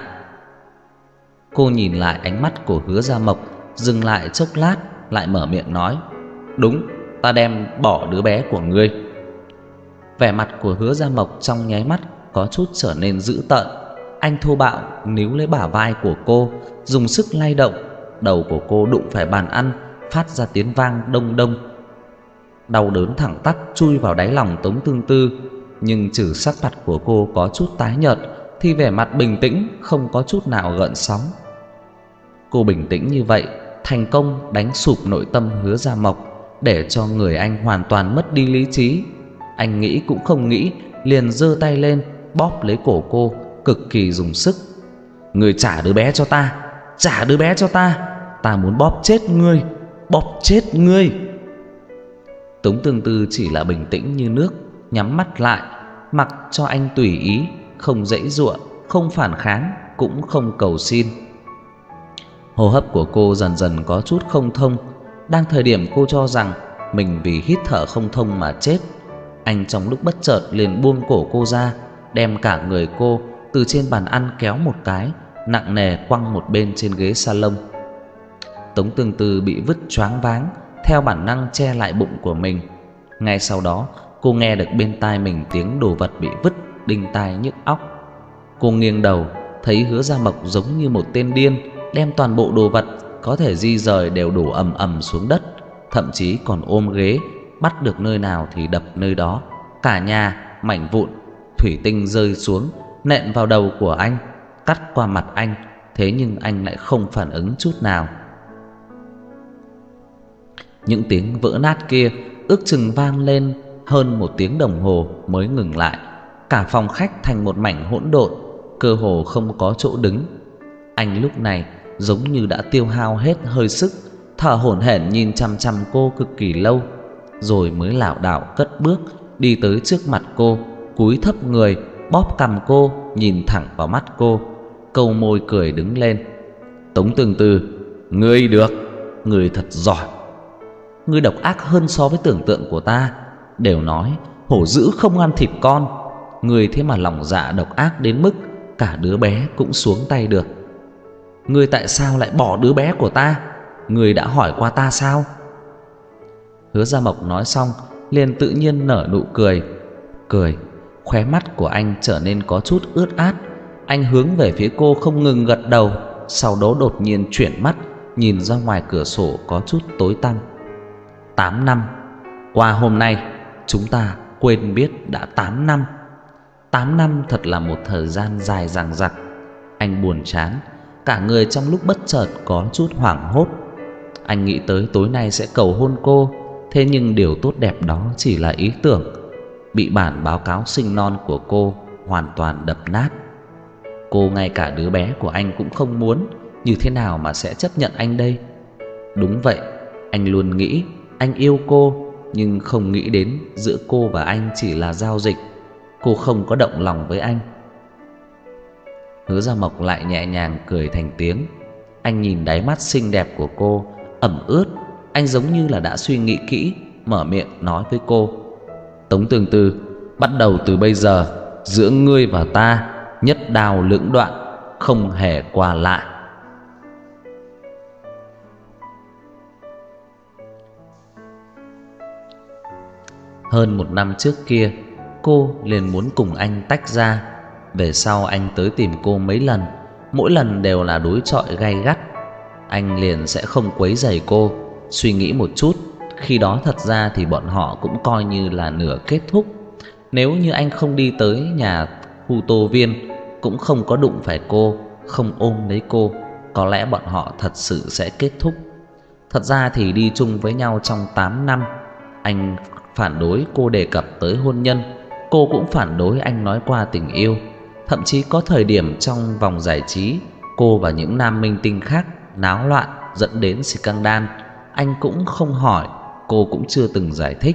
Cô nhìn lại ánh mắt của Hứa Gia Mộc, dừng lại chốc lát, lại mở miệng nói: "Đúng, ta đem bỏ đứa bé của ngươi." Vẻ mặt của Hứa Gia Mộc trong nháy mắt có chút trở nên dữ tợn. Anh thô bạo níu lấy bả vai của cô, dùng sức lay động. Đầu của cô đụng phải bàn ăn, phát ra tiếng vang đông đông. Đau đớn thẳng tắp chui vào đáy lòng Tống Tương Tư, nhưng trừ sắc mặt của cô có chút tái nhợt thì vẻ mặt bình tĩnh không có chút nào gợn sóng. Cô bình tĩnh như vậy, thành công đánh sụp nội tâm Hứa Gia Mộc, để cho người anh hoàn toàn mất đi lý trí. Anh nghĩ cũng không nghĩ, liền giơ tay lên bóp lấy cổ cô, cực kỳ dùng sức. "Ngươi trả đứa bé cho ta, trả đứa bé cho ta, ta muốn bóp chết ngươi, bóp chết ngươi." Tống Tương Tư chỉ là bình tĩnh như nước, nhắm mắt lại, mặc cho anh tùy ý, không giãy giụa, không phản kháng, cũng không cầu xin. Hô hấp của cô dần dần có chút không thông. Đang thời điểm cô cho rằng mình vì hít thở không thông mà chết, anh trong lúc bất chợt liền buông cổ cô ra, đem cả người cô từ trên bàn ăn kéo một cái, nặng nề quăng một bên trên ghế salon. Tống Tương Tư bị vứt choáng váng, theo bản năng che lại bụng của mình. Ngay sau đó, cô nghe được bên tai mình tiếng đồ vật bị vứt, đinh tai nhức óc. Cô nghiêng đầu, thấy Hứa Gia Mộc giống như một tên điên, đem toàn bộ đồ vật có thể di rời đều đổ ầm ầm xuống đất, thậm chí còn ôm ghế, bắt được nơi nào thì đập nơi đó. Cả nhà mảnh vụn thủy tinh rơi xuống, nện vào đầu của anh, cắt qua mặt anh, thế nhưng anh lại không phản ứng chút nào. Những tiếng vỡ nát kia ước chừng vang lên hơn một tiếng đồng hồ mới ngừng lại. Cả phòng khách thành một mảnh hỗn độn, cơ hồ không có chỗ đứng. Anh lúc này giống như đã tiêu hao hết hơi sức, thở hổn hển nhìn chằm chằm cô cực kỳ lâu, rồi mới lảo đảo cất bước đi tới trước mặt cô, cúi thấp người, bóp cằm cô, nhìn thẳng vào mắt cô, câu môi cười đứng lên. "Tống Tương Tư, ngươi được, ngươi thật giỏi. Ngươi độc ác hơn so với tưởng tượng của ta. Đều nói hổ dữ không ăn thịt con, ngươi thế mà lòng dạ độc ác đến mức cả đứa bé cũng xuống tay được. Ngươi tại sao lại bỏ đứa bé của ta? Ngươi đã hỏi qua ta sao?" Hứa Gia Mộc nói xong liền tự nhiên nở nụ cười. Cười, khóe mắt của anh trở nên có chút ướt át. Anh hướng về phía cô không ngừng gật đầu, sau đó đột nhiên chuyển mắt nhìn ra ngoài cửa sổ có chút tối tăm. Tám năm qua hôm nay, chúng ta quên biết đã tám năm. Tám năm thật là một thời gian dài dằng dặc. Anh buồn chán, cả người trong lúc bất chợt có chút hoảng hốt. Anh nghĩ tới tối nay sẽ cầu hôn cô, thế nhưng điều tốt đẹp đó chỉ là ý tưởng, bị bản báo cáo sinh non của cô hoàn toàn đập nát. Cô ngay cả đứa bé của anh cũng không muốn, như thế nào mà sẽ chấp nhận anh đây? Đúng vậy, anh luôn nghĩ anh yêu cô, nhưng không nghĩ đến giữa cô và anh chỉ là giao dịch. Cô không có động lòng với anh. Hứa Gia Mộc lại nhẹ nhàng cười thành tiếng. Anh nhìn đáy mắt xinh đẹp của cô ẩm ướt, anh giống như là đã suy nghĩ kỹ, mở miệng nói với cô: "Tống Tương Tư, bắt đầu từ bây giờ, giữa ngươi và ta nhất đao lưỡng đoạn. không hề qua lại. Hơn một năm trước kia, cô liền muốn cùng anh tách ra. Về sau anh tới tìm cô mấy lần, mỗi lần đều là đối chọi gay gắt. Anh liền sẽ không quấy rầy cô. Suy nghĩ một chút, khi đó thật ra thì bọn họ cũng coi như là nửa kết thúc. Nếu như anh không đi tới nhà khu Tô Viên, cũng không có đụng phải cô, không ôm lấy cô, có lẽ bọn họ thật sự sẽ kết thúc. Thật ra thì đi chung với nhau trong tám năm, anh phản đối cô đề cập tới hôn nhân, cô cũng phản đối anh nói qua tình yêu. Thậm chí có thời điểm trong vòng giải trí, cô và những nam minh tinh khác náo loạn dẫn đến scandal, anh cũng không hỏi, cô cũng chưa từng giải thích.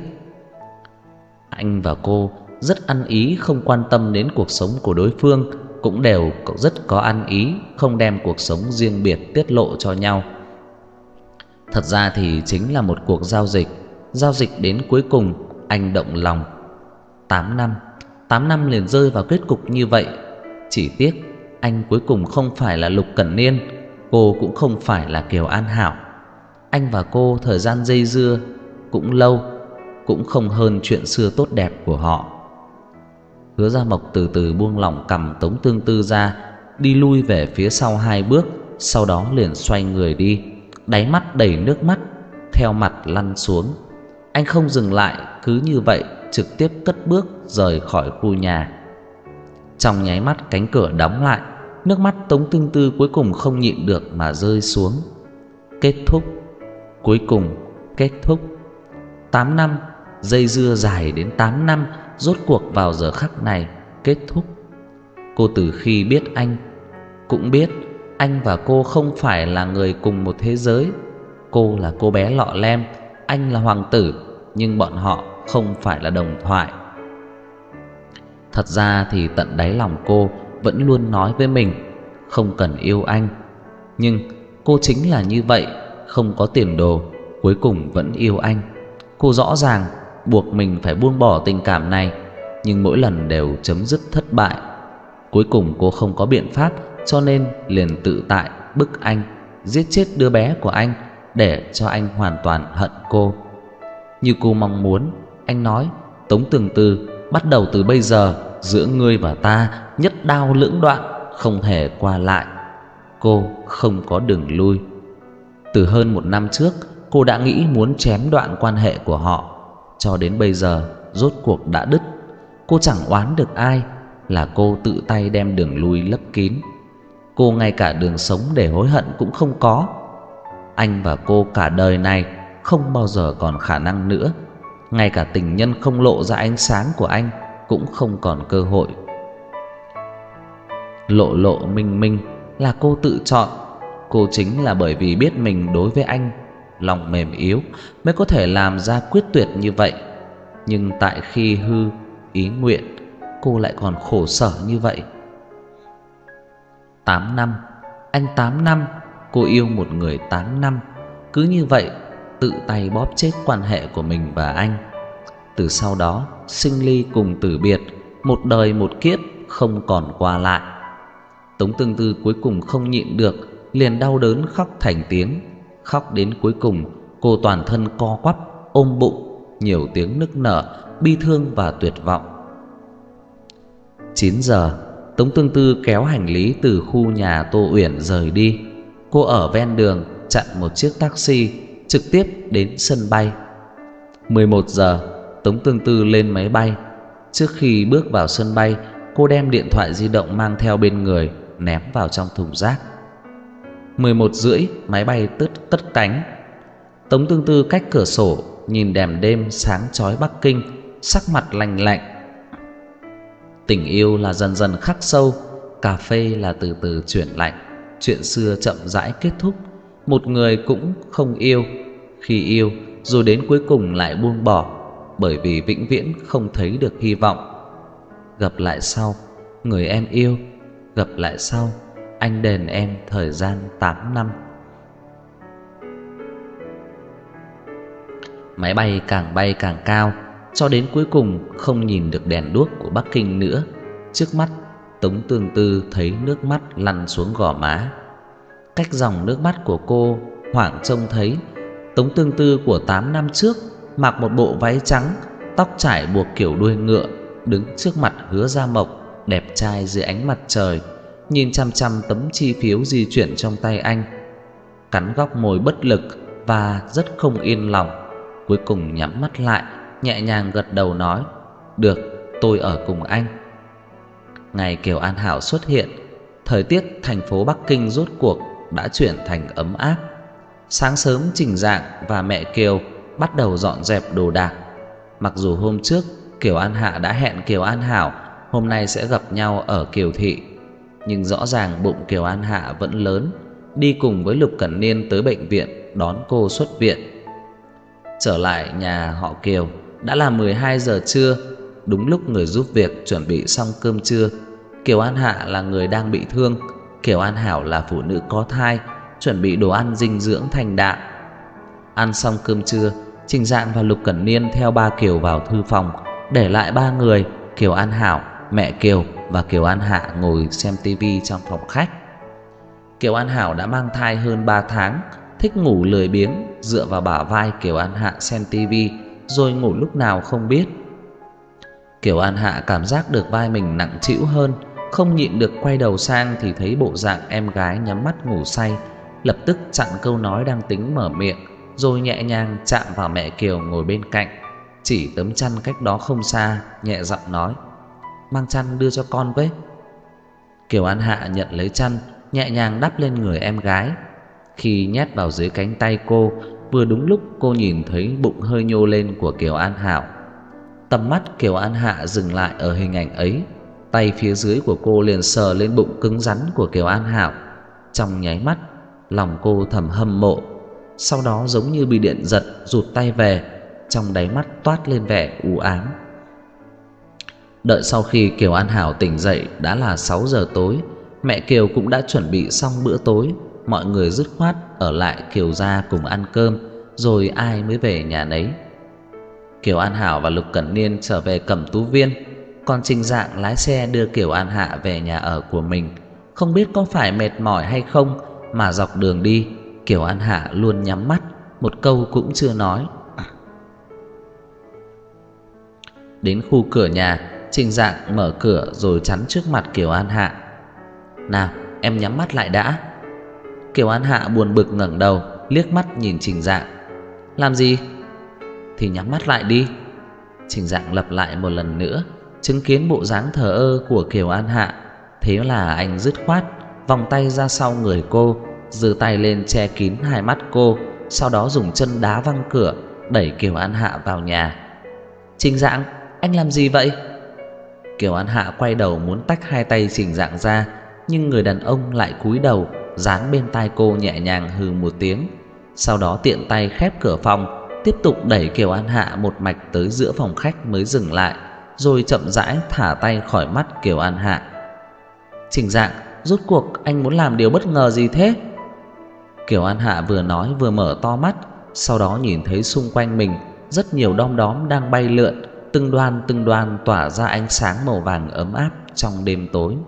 Anh và cô rất ăn ý, không quan tâm đến cuộc sống của đối phương, cũng đều rất có ăn ý, không đem cuộc sống riêng biệt tiết lộ cho nhau. Thật ra thì chính là một cuộc giao dịch. Giao dịch đến cuối cùng anh động lòng. Tám năm, tám năm liền rơi vào kết cục như vậy. Chỉ tiếc anh cuối cùng không phải là Lục Cẩn Niên, cô cũng không phải là Kiều An Hảo. Anh và cô thời gian dây dưa cũng lâu, cũng không hơn chuyện xưa tốt đẹp của họ. Hứa Gia Mộc từ từ buông lỏng cằm Tống Tương Tư ra, đi lui về phía sau hai bước, sau đó liền xoay người đi, đáy mắt đầy nước mắt theo mặt lăn xuống. Anh không dừng lại, cứ như vậy trực tiếp cất bước rời khỏi khu nhà. Trong nháy mắt cánh cửa đóng lại, nước mắt Tống Tương Tư cuối cùng không nhịn được mà rơi xuống. Kết thúc, cuối cùng kết thúc. Tám năm, dây dưa dài đến tám năm, rốt cuộc vào giờ khắc này kết thúc. Cô từ khi biết anh, cũng biết anh và cô không phải là người cùng một thế giới. Cô là cô bé lọ lem, anh là hoàng tử, nhưng bọn họ không phải là đồng thoại. Thật ra thì tận đáy lòng cô vẫn luôn nói với mình không cần yêu anh. Nhưng cô chính là như vậy, không có tiền đồ, cuối cùng vẫn yêu anh. Cô rõ ràng buộc mình phải buông bỏ tình cảm này, nhưng mỗi lần đều chấm dứt thất bại. Cuối cùng cô không có biện pháp, cho nên liền tự tại bức anh, giết chết đứa bé của anh, để cho anh hoàn toàn hận cô. Như cô mong muốn, anh nói: Tống Tương Tư, bắt đầu từ bây giờ, giữa ngươi và ta nhất đao lưỡng đoạn, không hề qua lại. Cô không có đường lui. Từ hơn một năm trước, cô đã nghĩ muốn chém đoạn quan hệ của họ. Cho đến bây giờ, rốt cuộc đã đứt. Cô chẳng oán được ai, là cô tự tay đem đường lui lấp kín. Cô ngay cả đường sống để hối hận cũng không có. Anh và cô cả đời này không bao giờ còn khả năng nữa. Ngay cả tình nhân không lộ ra ánh sáng của anh cũng không còn cơ hội. Lộ lộ minh minh là cô tự chọn. Cô chính là bởi vì biết mình đối với anh lòng mềm yếu mới có thể làm ra quyết tuyệt như vậy. Nhưng tại khi hư ý nguyện, cô lại còn khổ sở như vậy. Tám năm, anh tám năm, cô yêu một người tám năm. Cứ như vậy tự tay bóp chết quan hệ của mình và anh. Từ sau đó sinh ly cùng tử biệt, một đời một kiếp không còn qua lại. Tống Tương Tư cuối cùng không nhịn được, liền đau đớn khóc thành tiếng. Khóc đến cuối cùng, cô toàn thân co quắp, ôm bụng, nhiều tiếng nức nở, bi thương và tuyệt vọng. Chín giờ, Tống Tương Tư kéo hành lý từ khu nhà Tô Uyển rời đi. Cô ở ven đường chặn một chiếc taxi trực tiếp đến sân bay. Mười một giờ, Tống Tương Tư lên máy bay. Trước khi bước vào sân bay, cô đem điện thoại di động mang theo bên người ném vào trong thùng rác. Mười một rưỡi, máy bay tứt cất cánh. Tống Tương Tư cách cửa sổ nhìn đèn đêm sáng chói Bắc Kinh, sắc mặt lạnh lạnh. Tình yêu là dần dần khắc sâu, cà phê là từ từ chuyển lạnh. Chuyện xưa chậm rãi kết thúc. Một người cũng không yêu, khi yêu rồi đến cuối cùng lại buông bỏ, bởi vì vĩnh viễn không thấy được hy vọng. Gặp lại sau, người em yêu. Gặp lại sau, anh đền em thời gian tám năm. Máy bay càng bay càng cao, cho đến cuối cùng không nhìn được đèn đuốc của Bắc Kinh nữa. Trước mắt Tống Tương Tư thấy nước mắt lăn xuống gò má. Cách dòng nước mắt của cô, hoảng trông thấy Tống Tương Tư của tám năm trước, mặc một bộ váy trắng, tóc trải buộc kiểu đuôi ngựa, đứng trước mặt Hứa Gia Mộc đẹp trai dưới ánh mặt trời, nhìn chăm chăm tấm chi phiếu di chuyển trong tay anh, cắn góc môi bất lực và rất không yên lòng. Cuối cùng nhắm mắt lại, nhẹ nhàng gật đầu nói: "Được, tôi ở cùng anh." Ngày Kiều An Hảo xuất hiện, thời tiết thành phố Bắc Kinh rốt cuộc đã chuyển thành ấm áp. Sáng sớm Trình Dạng và mẹ Kiều bắt đầu dọn dẹp đồ đạc. Mặc dù hôm trước Kiều An Hạ đã hẹn Kiều An Hảo hôm nay sẽ gặp nhau ở Kiều thị, nhưng rõ ràng bụng Kiều An Hạ vẫn lớn, đi cùng với Lục Cẩn Niên tới bệnh viện đón cô xuất viện. Trở lại nhà họ Kiều đã là mười hai giờ trưa, đúng lúc người giúp việc chuẩn bị xong cơm trưa. Kiều An Hạ là người đang bị thương, Kiều An Hảo là phụ nữ có thai, chuẩn bị đồ ăn dinh dưỡng thanh đạm. Ăn xong cơm trưa, Trình Dạng và Lục Cẩn Niên theo ba Kiều vào thư phòng, để lại ba người Kiều An Hảo, mẹ Kiều và Kiều An Hạ ngồi xem tivi trong phòng khách. Kiều An Hảo đã mang thai hơn ba tháng, thích ngủ lười biếng, dựa vào bả vai Kiều An Hạ xem tivi, rồi ngủ lúc nào không biết. Kiều An Hạ cảm giác được vai mình nặng trĩu hơn, không nhịn được quay đầu sang thì thấy bộ dạng em gái nhắm mắt ngủ say, lập tức chặn câu nói đang tính mở miệng, rồi nhẹ nhàng chạm vào mẹ Kiều ngồi bên cạnh, chỉ tấm chăn cách đó không xa, nhẹ giọng nói: "Mang chăn đưa cho con với." Kiều An Hạ nhận lấy chăn, nhẹ nhàng đắp lên người em gái. Khi nhét vào dưới cánh tay cô, vừa đúng lúc cô nhìn thấy bụng hơi nhô lên của Kiều An Hảo. Tầm mắt Kiều An Hạ dừng lại ở hình ảnh ấy, tay phía dưới của cô liền sờ lên bụng cứng rắn của Kiều An Hảo. Trong nháy mắt, lòng cô thầm hâm mộ, sau đó giống như bị điện giật rụt tay về, trong đáy mắt toát lên vẻ u ám. Đợi sau khi Kiều An Hảo tỉnh dậy đã là sáu giờ tối, mẹ Kiều cũng đã chuẩn bị xong bữa tối, mọi người dứt khoát ở lại Kiều gia cùng ăn cơm, rồi ai mới về nhà nấy. Kiều An Hảo và Lục Cẩn Niên trở về Cẩm Tú Viên, còn Trình Dạng lái xe đưa Kiều An Hạ về nhà ở của mình. Không biết có phải mệt mỏi hay không mà dọc đường đi, Kiều An Hạ luôn nhắm mắt, một câu cũng chưa nói. Đến khu cửa nhà, Trình Dạng mở cửa rồi chắn trước mặt Kiều An Hạ. "Nào, em nhắm mắt lại đã." Kiều An Hạ buồn bực ngẩng đầu, liếc mắt nhìn Trình Dạng. "Làm gì?" "Thì nhắm mắt lại đi." Trình Dạng lặp lại một lần nữa. Chứng kiến bộ dáng thờ ơ của Kiều An Hạ, thế là anh dứt khoát vòng tay ra sau người cô, giơ tay lên che kín hai mắt cô, sau đó dùng chân đá văng cửa, đẩy Kiều An Hạ vào nhà. "Trình Dạng, anh làm gì vậy?" Kiều An Hạ quay đầu muốn tách hai tay Trình Dạng ra, nhưng người đàn ông lại cúi đầu dán bên tai cô nhẹ nhàng hừ một tiếng, sau đó tiện tay khép cửa phòng, tiếp tục đẩy Kiều An Hạ một mạch tới giữa phòng khách mới dừng lại, rồi chậm rãi thả tay khỏi mắt Kiều An Hạ. "Trình Dạng, rốt cuộc anh muốn làm điều bất ngờ gì thế?" Kiều An Hạ vừa nói vừa mở to mắt, sau đó nhìn thấy xung quanh mình rất nhiều đom đóm đang bay lượn, từng đoàn từng đoàn tỏa ra ánh sáng màu vàng ấm áp trong đêm tối.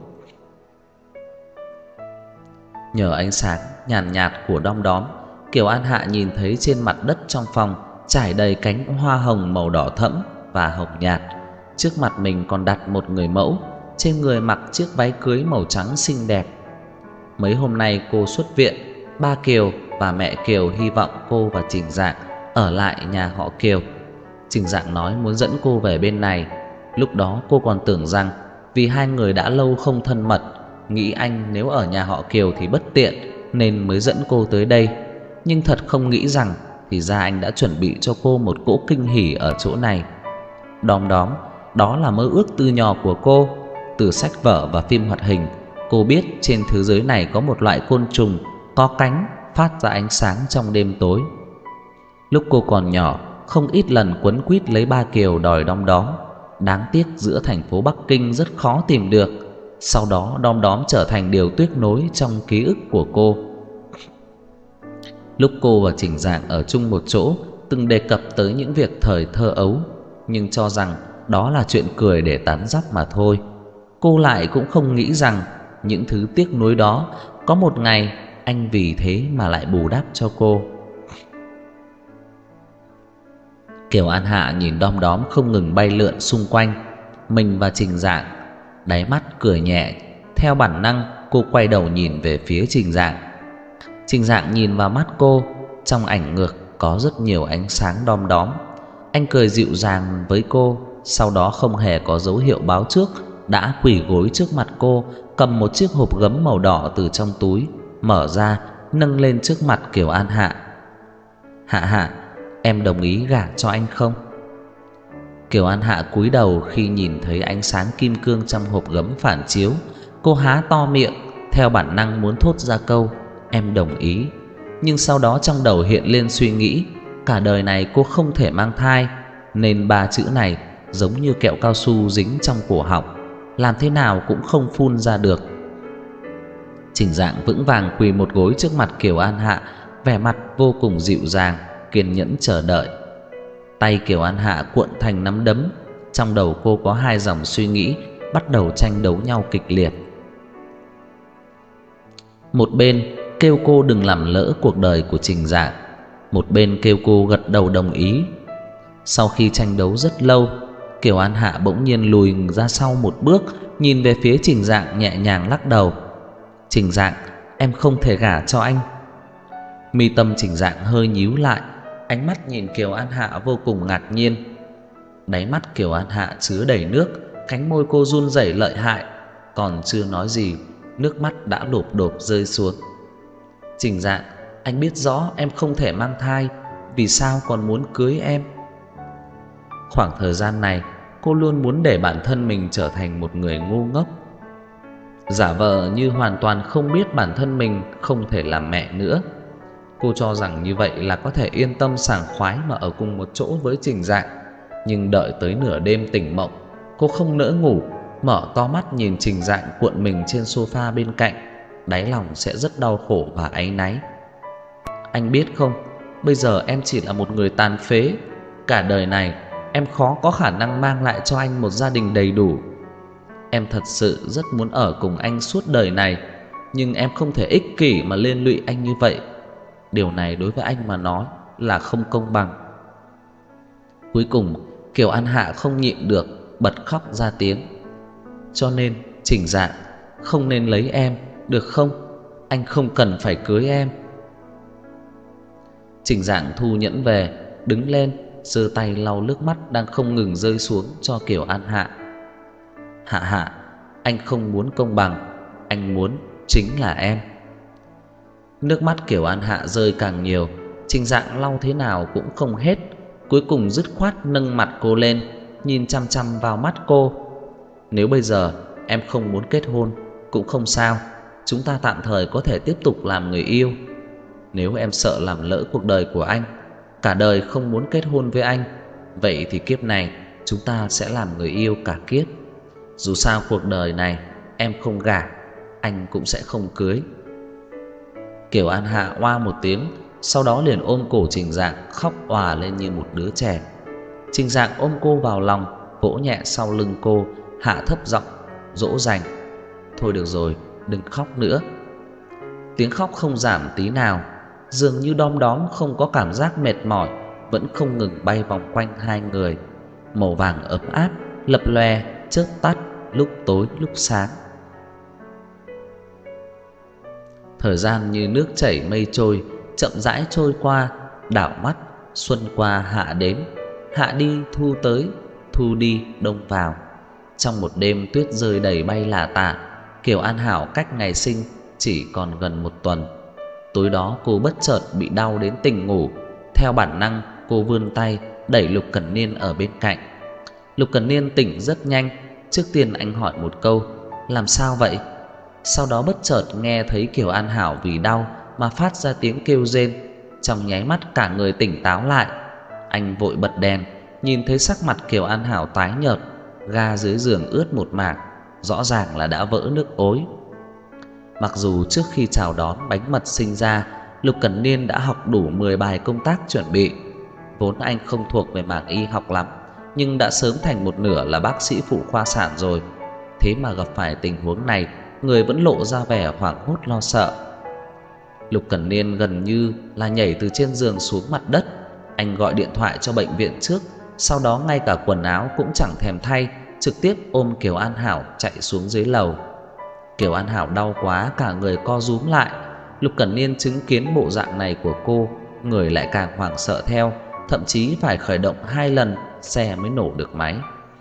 Nhờ ánh sáng nhàn nhạt, nhạt của đom đóm, Kiều An Hạ nhìn thấy trên mặt đất trong phòng trải đầy cánh hoa hồng màu đỏ thẫm và hồng nhạt. Trước mặt mình còn đặt một người mẫu, trên người mặc chiếc váy cưới màu trắng xinh đẹp. Mấy hôm nay cô xuất viện, ba Kiều và mẹ Kiều hy vọng cô và Trình Dạng ở lại nhà họ Kiều. Trình Dạng nói muốn dẫn cô về bên này. Lúc đó cô còn tưởng rằng vì hai người đã lâu không thân mật, nghĩ anh nếu ở nhà họ Kiều thì bất tiện nên mới dẫn cô tới đây. Nhưng thật không nghĩ rằng thì ra anh đã chuẩn bị cho cô một cỗ kinh hỉ ở chỗ này. Đom đóm, đó là mơ ước từ nhỏ của cô. Từ sách vở và phim hoạt hình, cô biết trên thế giới này có một loại côn trùng có cánh phát ra ánh sáng trong đêm tối. Lúc cô còn nhỏ, không ít lần quấn quýt lấy ba Kiều đòi đom đóm. Đáng tiếc giữa thành phố Bắc Kinh rất khó tìm được. Sau đó đom đóm trở thành điều tiếc nối trong ký ức của cô. Lúc cô và Trình Dạng ở chung một chỗ, từng đề cập tới những việc thời thơ ấu, nhưng cho rằng đó là chuyện cười để tán dóc mà thôi. cô lại cũng không nghĩ rằng những thứ tiếc nuối đó có một ngày anh vì thế mà lại bù đắp cho cô. Kiều An Hạ nhìn đom đóm không ngừng bay lượn xung quanh mình và Trình Dạng, đáy mắt cười nhẹ. Theo bản năng cô quay đầu nhìn về phía Trình Dạng. Trình Dạng nhìn vào mắt cô, trong ảnh ngược có rất nhiều ánh sáng đom đóm. Anh cười dịu dàng với cô, sau đó không hề có dấu hiệu báo trước đã quỳ gối trước mặt cô, cầm một chiếc hộp gấm màu đỏ từ trong túi, mở ra, nâng lên trước mặt Kiều An Hạ. "Hạ Hạ, em đồng ý gả cho anh không?" Kiều An Hạ cúi đầu khi nhìn thấy ánh sáng kim cương trong hộp gấm phản chiếu. Cô há to miệng, theo bản năng muốn thốt ra câu "em đồng ý", nhưng sau đó trong đầu hiện lên suy nghĩ cả đời này cô không thể mang thai, nên ba chữ này giống như kẹo cao su dính trong cổ họng, làm thế nào cũng không phun ra được. Trình Dạng vững vàng quỳ một gối trước mặt Kiều An Hạ, vẻ mặt vô cùng dịu dàng, kiên nhẫn chờ đợi. Tay Kiều An Hạ cuộn thành nắm đấm, trong đầu cô có hai dòng suy nghĩ bắt đầu tranh đấu nhau kịch liệt. Một bên kêu cô đừng làm lỡ cuộc đời của Trình Dạng, một bên kêu cô gật đầu đồng ý. Sau khi tranh đấu rất lâu, Kiều An Hạ bỗng nhiên lùi ra sau một bước, nhìn về phía Trình Dạng nhẹ nhàng lắc đầu. "Trình Dạng, em không thể gả cho anh." Mi tâm Trình Dạng hơi nhíu lại, ánh mắt nhìn Kiều An Hạ vô cùng ngạc nhiên. Đáy mắt Kiều An Hạ chứa đầy nước, cánh môi cô run rẩy lợi hại, còn chưa nói gì, nước mắt đã lộp độp rơi xuống. "Trình Dạng, anh biết rõ em không thể mang thai, vì sao còn muốn cưới em?" Khoảng thời gian này, cô luôn muốn để bản thân mình trở thành một người ngu ngốc, giả vờ như hoàn toàn không biết bản thân mình không thể làm mẹ nữa. Cô cho rằng như vậy là có thể yên tâm sảng khoái mà ở cùng một chỗ với Trình Dạng. Nhưng đợi tới nửa đêm tỉnh mộng, cô không nỡ ngủ, mở to mắt nhìn Trình Dạng cuộn mình trên sofa bên cạnh, đáy lòng sẽ rất đau khổ và áy náy. "Anh biết không, bây giờ em chỉ là một người tàn phế. Cả đời này em khó có khả năng mang lại cho anh một gia đình đầy đủ. Em thật sự rất muốn ở cùng anh suốt đời này, nhưng em không thể ích kỷ mà liên lụy anh như vậy. Điều này đối với anh mà nói là không công bằng." Cuối cùng Kiều An Hạ không nhịn được, bật khóc ra tiếng. "Cho nên Trình Dạng, không nên lấy em, được không? Anh không cần phải cưới em." Trình Dạng thu nhẫn về, đứng lên, giơ tay lau nước mắt đang không ngừng rơi xuống cho Kiều An Hạ. "Hạ Hạ, anh không muốn công bằng, anh muốn chính là em." Nước mắt Kiều An Hạ rơi càng nhiều, Trình Dạng lau thế nào cũng không hết, cuối cùng dứt khoát nâng mặt cô lên, nhìn chăm chăm vào mắt cô. "Nếu bây giờ em không muốn kết hôn cũng không sao, chúng ta tạm thời có thể tiếp tục làm người yêu. Nếu em sợ làm lỡ cuộc đời của anh, cả đời không muốn kết hôn với anh, vậy thì kiếp này chúng ta sẽ làm người yêu cả kiếp. Dù sao cuộc đời này em không gả, anh cũng sẽ không cưới." Kiều An Hạ oa một tiếng, sau đó liền ôm cổ Trình Dạng khóc òa lên như một đứa trẻ. Trình Dạng ôm cô vào lòng, vỗ nhẹ sau lưng cô, hạ thấp giọng dỗ dành. "Thôi được rồi, đừng khóc nữa." Tiếng khóc không giảm tí nào, dường như đom đóm không có cảm giác mệt mỏi, vẫn không ngừng bay vòng quanh hai người, màu vàng ấm áp, lập lòe, chớp tắt, lúc tối lúc sáng. Thời gian như nước chảy mây trôi, chậm rãi trôi qua, đảo mắt, xuân qua hạ đến, hạ đi thu tới, thu đi đông vào. Trong một đêm tuyết rơi đầy bay lả tả, Kiều An Hảo cách ngày sinh chỉ còn gần một tuần. Tối đó cô bất chợt bị đau đến tỉnh ngủ. Theo bản năng cô vươn tay đẩy Lục Cẩn Niên ở bên cạnh. Lục Cẩn Niên tỉnh rất nhanh. Trước tiên anh hỏi một câu: "Làm sao vậy?" Sau đó bất chợt nghe thấy Kiều An Hảo vì đau mà phát ra tiếng kêu rên. Trong nháy mắt cả người tỉnh táo lại. Anh vội bật đèn, nhìn thấy sắc mặt Kiều An Hảo tái nhợt, ga dưới giường ướt một mảng, rõ ràng là đã vỡ nước ối. Mặc dù trước khi chào đón bánh mật sinh ra, Lục Cẩn Niên đã học đủ mười bài công tác chuẩn bị. Vốn anh không thuộc về mảng y học lắm, nhưng đã sớm thành một nửa là bác sĩ phụ khoa sản rồi. Thế mà gặp phải tình huống này, người vẫn lộ ra vẻ hoảng hốt lo sợ. Lục Cẩn Niên gần như là nhảy từ trên giường xuống mặt đất. Anh gọi điện thoại cho bệnh viện trước, sau đó ngay cả quần áo cũng chẳng thèm thay, trực tiếp ôm Kiều An Hảo chạy xuống dưới lầu. Kiều An Hảo đau quá, cả người co rúm lại. Lục Cẩn Niên chứng kiến bộ dạng này của cô, người lại càng hoảng sợ theo, thậm chí phải khởi động hai lần xe mới nổ được máy.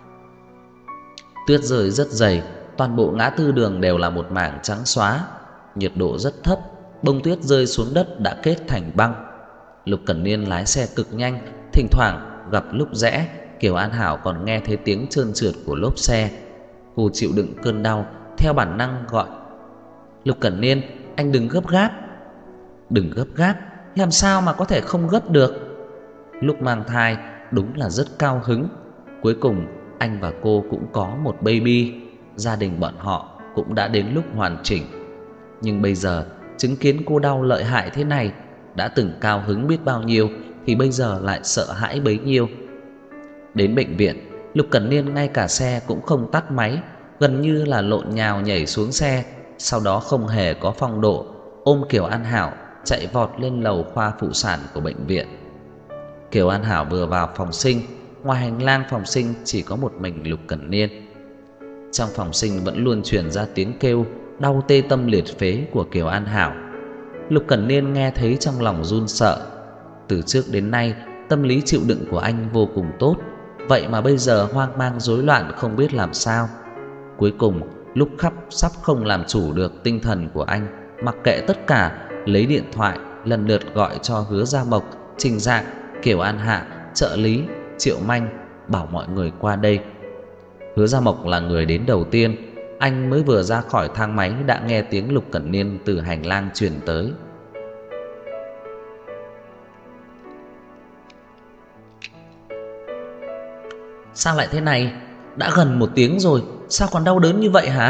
Tuyết rơi rất dày, toàn bộ ngã tư đường đều là một mảng trắng xóa. Nhiệt độ rất thấp, bông tuyết rơi xuống đất đã kết thành băng. Lục Cẩn Niên lái xe cực nhanh, thỉnh thoảng gặp lúc rẽ, Kiều An Hảo còn nghe thấy tiếng trơn trượt của lốp xe. Cô chịu đựng cơn đau, theo bản năng gọi: "Lục Cẩn Niên, anh đừng gấp gáp." "Đừng gấp gáp? Làm sao mà có thể không gấp được?" Lúc mang thai đúng là rất cao hứng. Cuối cùng anh và cô cũng có một baby, gia đình bọn họ cũng đã đến lúc hoàn chỉnh. Nhưng bây giờ chứng kiến cô đau lợi hại thế này, đã từng cao hứng biết bao nhiêu thì bây giờ lại sợ hãi bấy nhiêu. Đến bệnh viện, Lục Cẩn Niên ngay cả xe cũng không tắt máy, gần như là lộn nhào nhảy xuống xe, sau đó không hề có phong độ, ôm Kiều An Hảo chạy vọt lên lầu khoa phụ sản của bệnh viện. Kiều An Hảo vừa vào phòng sinh, ngoài hành lang phòng sinh chỉ có một mình Lục Cẩn Niên. Trong phòng sinh vẫn luôn truyền ra tiếng kêu đau tê tâm liệt phế của Kiều An Hảo. Lục Cẩn Niên nghe thấy trong lòng run sợ. Từ trước đến nay tâm lý chịu đựng của anh vô cùng tốt, vậy mà bây giờ hoang mang rối loạn không biết làm sao. Cuối cùng lúc khắp sắp không làm chủ được tinh thần của anh, mặc kệ tất cả, lấy điện thoại lần lượt gọi cho Hứa Gia Mộc, Trình Dạng, Kiều An Hạ, trợ lý, Triệu Manh, bảo mọi người qua đây. Hứa Gia Mộc là người đến đầu tiên. Anh mới vừa ra khỏi thang máy đã nghe tiếng Lục Cẩn Niên từ hành lang truyền tới. "Sao lại thế này? Đã gần một tiếng rồi, sao còn đau đớn như vậy hả?"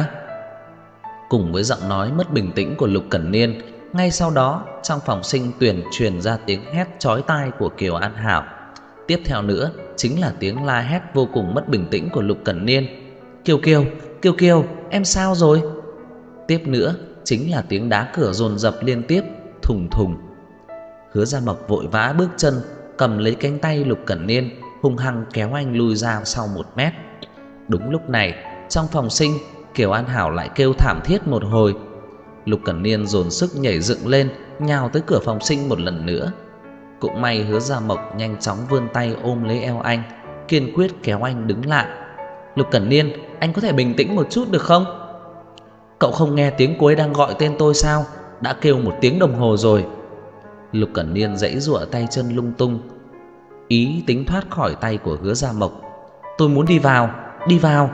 Cùng với giọng nói mất bình tĩnh của Lục Cẩn Niên, ngay sau đó trong phòng sinh tuyển truyền ra tiếng hét chói tai của Kiều An Hảo. Tiếp theo nữa chính là tiếng la hét vô cùng mất bình tĩnh của Lục Cẩn Niên: "Kiều Kiều, Kiều Kiều, em sao rồi?" Tiếp nữa chính là tiếng đá cửa dồn dập liên tiếp, thùng thùng. Hứa Gia Mộc vội vã bước chân, cầm lấy cánh tay Lục Cẩn Niên, hung hăng kéo anh lùi ra sau một mét. Đúng lúc này, trong phòng sinh, Kiều An Hảo lại kêu thảm thiết một hồi. Lục Cẩn Niên dồn sức nhảy dựng lên, nhào tới cửa phòng sinh một lần nữa. Cũng may Hứa Gia Mộc nhanh chóng vươn tay ôm lấy eo anh, kiên quyết kéo anh đứng lại. "Lục Cẩn Niên, anh có thể bình tĩnh một chút được không?" "Cậu không nghe tiếng cô ấy đang gọi tên tôi sao? Đã kêu một tiếng đồng hồ rồi." Lục Cẩn Niên giãy giụa tay chân lung tung, ý tính thoát khỏi tay của Hứa Gia Mộc. "Tôi muốn đi vào, đi vào."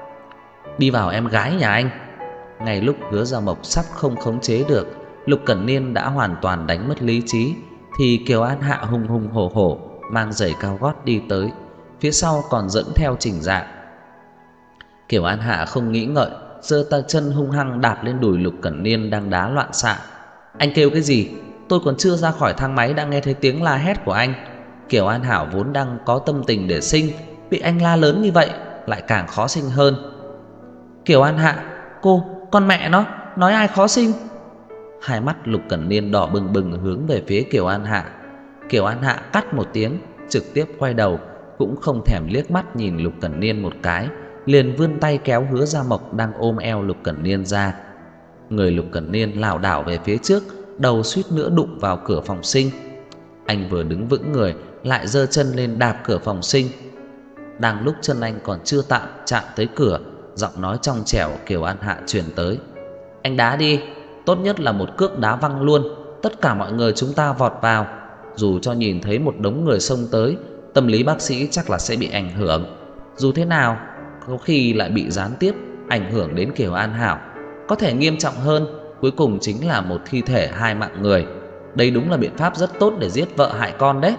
"Đi vào em gái nhà anh." Ngay lúc Hứa Gia Mộc sắp không khống chế được, Lục Cẩn Niên đã hoàn toàn đánh mất lý trí, thì Kiều An Hạ hùng hùng hổ hổ mang giày cao gót đi tới, phía sau còn dẫn theo Trình Dạng. Kiều An Hạ không nghĩ ngợi, giơ tay chân hung hăng đạp lên đùi Lục Cẩn Niên đang đá loạn xạ. "Anh kêu cái gì? Tôi còn chưa ra khỏi thang máy đã nghe thấy tiếng la hét của anh." Kiều An Hảo vốn đang có tâm tình để sinh, bị anh la lớn như vậy lại càng khó sinh hơn. "Kiều An Hạ, cô, con mẹ nó, nói ai khó sinh?" Hai mắt Lục Cẩn Niên đỏ bừng bừng hướng về phía Kiều An Hạ. Kiều An Hạ cắt một tiếng, trực tiếp quay đầu, cũng không thèm liếc mắt nhìn Lục Cẩn Niên một cái, liền vươn tay kéo Hứa Gia Mộc đang ôm eo Lục Cẩn Niên ra. Người Lục Cẩn Niên lảo đảo về phía trước, đầu suýt nữa đụng vào cửa phòng sinh. Anh vừa đứng vững người, lại giơ chân lên đạp cửa phòng sinh. Đang lúc chân anh còn chưa tạm chạm tới cửa, giọng nói trong trẻo Kiều An Hạ truyền tới: "Anh đá đi, tốt nhất là một cước đá văng luôn. Tất cả mọi người chúng ta vọt vào. Dù cho nhìn thấy một đống người xông tới, tâm lý bác sĩ chắc là sẽ bị ảnh hưởng. Dù thế nào, có khi lại bị gián tiếp ảnh hưởng đến Kiều An Hảo. Có thể nghiêm trọng hơn, cuối cùng chính là một thi thể hai mạng người. Đây đúng là biện pháp rất tốt để giết vợ hại con đấy."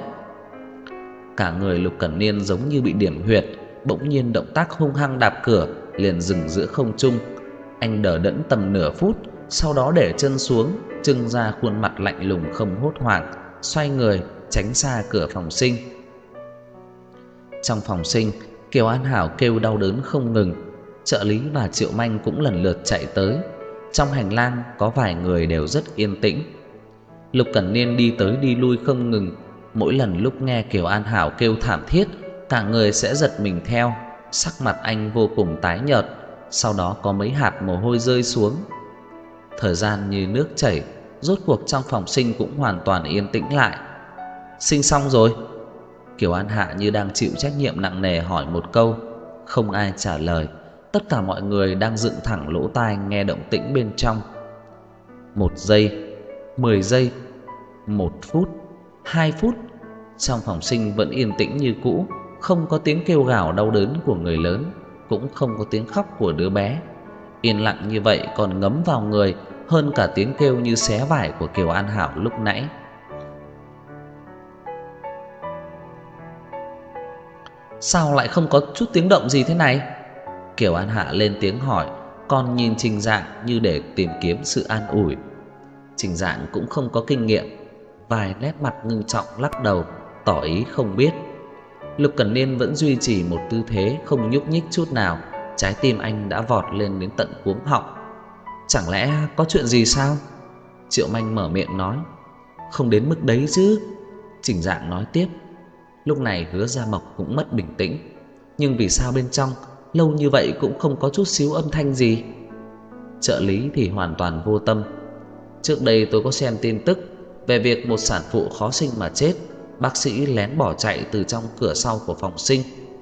Cả người Lục Cẩn Niên giống như bị điểm huyệt, bỗng nhiên động tác hung hăng đạp cửa liền dừng giữa không trung. Anh đờ đẫn tầm nửa phút, sau đó để chân xuống, trưng ra khuôn mặt lạnh lùng không hốt hoảng, xoay người tránh xa cửa phòng sinh. Trong phòng sinh, Kiều An Hảo kêu đau đớn không ngừng. Trợ lý và Triệu Manh cũng lần lượt chạy tới. Trong hành lang có vài người đều rất yên tĩnh. Lục Cẩn Niên đi tới đi lui không ngừng. Mỗi lần lúc nghe Kiều An Hảo kêu thảm thiết, cả người sẽ giật mình theo. Sắc mặt anh vô cùng tái nhợt, sau đó có mấy hạt mồ hôi rơi xuống. Thời gian như nước chảy, rốt cuộc trong phòng sinh cũng hoàn toàn yên tĩnh lại. Sinh xong rồi? Kiều An Hạ như đang chịu trách nhiệm nặng nề hỏi một câu. Không ai trả lời. Tất cả mọi người đang dựng thẳng lỗ tai nghe động tĩnh bên trong. Một giây, mười giây, một phút, hai phút. Trong phòng sinh vẫn yên tĩnh như cũ, không có tiếng kêu gào đau đớn của người lớn, cũng không có tiếng khóc của đứa bé. Yên lặng như vậy còn ngấm vào người hơn cả tiếng kêu như xé vải của Kiều An Hảo lúc nãy. Sao lại không có chút tiếng động gì thế này? Kiều An Hạ lên tiếng hỏi, còn nhìn Trình Dạng như để tìm kiếm sự an ủi. Trình Dạng cũng không có kinh nghiệm, vài nét mặt ngưng trọng lắc đầu, tỏ ý không biết. Lục Cẩn Niên vẫn duy trì một tư thế không nhúc nhích chút nào. Trái tim anh đã vọt lên đến tận cuống họng. Chẳng lẽ có chuyện gì sao? Triệu Manh mở miệng nói. Không đến mức đấy chứ, Trình Dạng nói tiếp. Lúc này Hứa Gia Mộc cũng mất bình tĩnh. Nhưng vì sao bên trong lâu như vậy cũng không có chút xíu âm thanh gì? Trợ lý thì hoàn toàn vô tâm. Trước đây tôi có xem tin tức về việc một sản phụ khó sinh mà chết, bác sĩ lén bỏ chạy từ trong cửa sau của phòng sinh.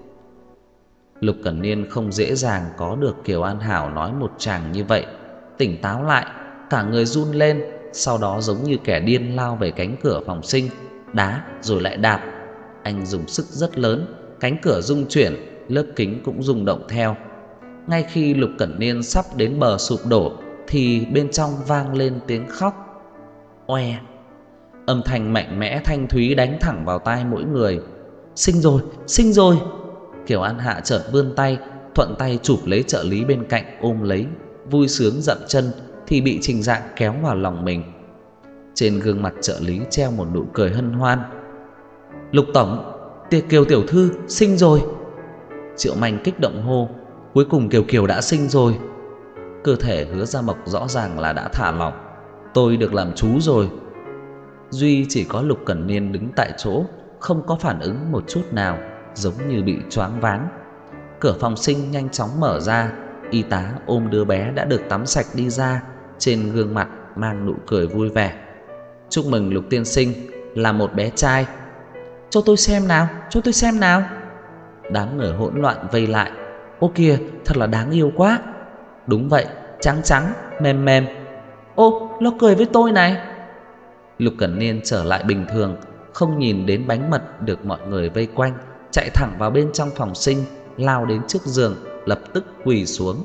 Lục Cẩn Niên không dễ dàng có được Kiều An Hảo nói một tràng như vậy. Tỉnh táo lại, cả người run lên, sau đó giống như kẻ điên lao về cánh cửa phòng sinh, đá rồi lại đạp. Anh dùng sức rất lớn, cánh cửa rung chuyển, lớp kính cũng rung động theo. Ngay khi Lục Cẩn Niên sắp đến bờ sụp đổ thì bên trong vang lên tiếng khóc. Oe. Âm thanh mạnh mẽ thanh thúy đánh thẳng vào tai mỗi người. Sinh rồi, sinh rồi. Kiều An Hạ chợt vươn tay, thuận tay chụp lấy trợ lý bên cạnh ôm lấy, vui sướng dậm chân thì bị Trình Dạng kéo vào lòng mình. Trên gương mặt trợ lý treo một nụ cười hân hoan. Lục tổng, Tiệc Kiều tiểu thư sinh rồi. Triệu Manh kích động hô. Cuối cùng Kiều Kiều đã sinh rồi. Cơ thể Hứa Gia Mộc rõ ràng là đã thả lỏng. Tôi được làm chú rồi. Duy chỉ có Lục Cẩn Niên đứng tại chỗ, không có phản ứng một chút nào, giống như bị choáng váng. Cửa phòng sinh nhanh chóng mở ra. Y tá ôm đứa bé đã được tắm sạch đi ra, trên gương mặt mang nụ cười vui vẻ. Chúc mừng Lục tiên sinh, là một bé trai. Cho tôi xem nào, cho tôi xem nào. Đám người hỗn loạn vây lại. Ô kìa, thật là đáng yêu quá. Đúng vậy, trắng trắng, mềm mềm. Ô, nó cười với tôi này. Lục Cẩn Niên trở lại bình thường, không nhìn đến bánh mật được mọi người vây quanh, chạy thẳng vào bên trong phòng sinh, lao đến trước giường, lập tức quỳ xuống.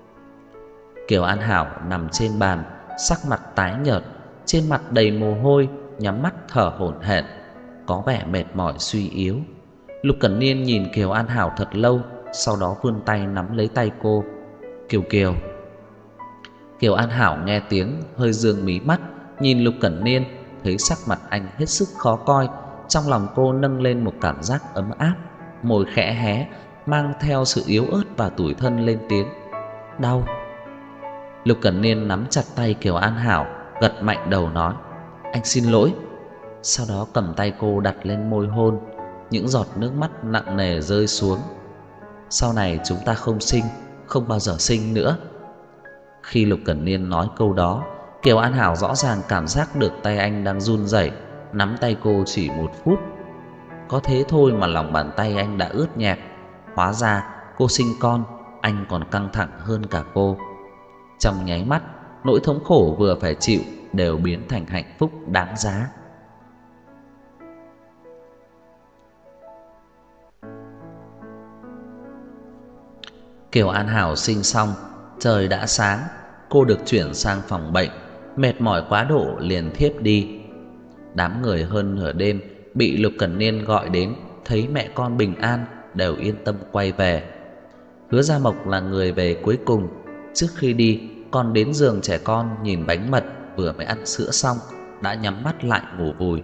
Kiều An Hảo nằm trên bàn, sắc mặt tái nhợt, trên mặt đầy mồ hôi, nhắm mắt thở hổn hển, có vẻ mệt mỏi suy yếu. Lục Cẩn Niên nhìn Kiều An Hảo thật lâu, sau đó vươn tay nắm lấy tay cô. Kiều Kiều. Kiều An Hảo nghe tiếng hơi dương mí mắt, nhìn Lục Cẩn Niên, thấy sắc mặt anh hết sức khó coi. Trong lòng cô nâng lên một cảm giác ấm áp, môi khẽ hé, mang theo sự yếu ớt và tủi thân lên tiếng. Đau. Lục Cẩn Niên nắm chặt tay Kiều An Hảo, gật mạnh đầu nói. Anh xin lỗi. Sau đó cầm tay cô đặt lên môi hôn. Những giọt nước mắt nặng nề rơi xuống. Sau này chúng ta không sinh, không bao giờ sinh nữa. Khi Lục Cẩn Niên nói câu đó, Kiều An Hảo rõ ràng cảm giác được tay anh đang run rẩy, nắm tay cô chỉ một phút. Có thế thôi mà lòng bàn tay anh đã ướt nhẹp. Hóa ra cô sinh con, anh còn căng thẳng hơn cả cô. Trong nháy mắt, nỗi thống khổ vừa phải chịu đều biến thành hạnh phúc đáng giá. Kiều An Hảo sinh xong, trời đã sáng, cô được chuyển sang phòng bệnh, mệt mỏi quá độ liền thiếp đi. Đám người hơn nửa đêm bị Lục Cẩn Niên gọi đến, thấy mẹ con bình an đều yên tâm quay về. Hứa Gia Mộc là người về cuối cùng, trước khi đi còn đến giường trẻ con nhìn bánh mật vừa mới ăn sữa xong, đã nhắm mắt lại ngủ vùi.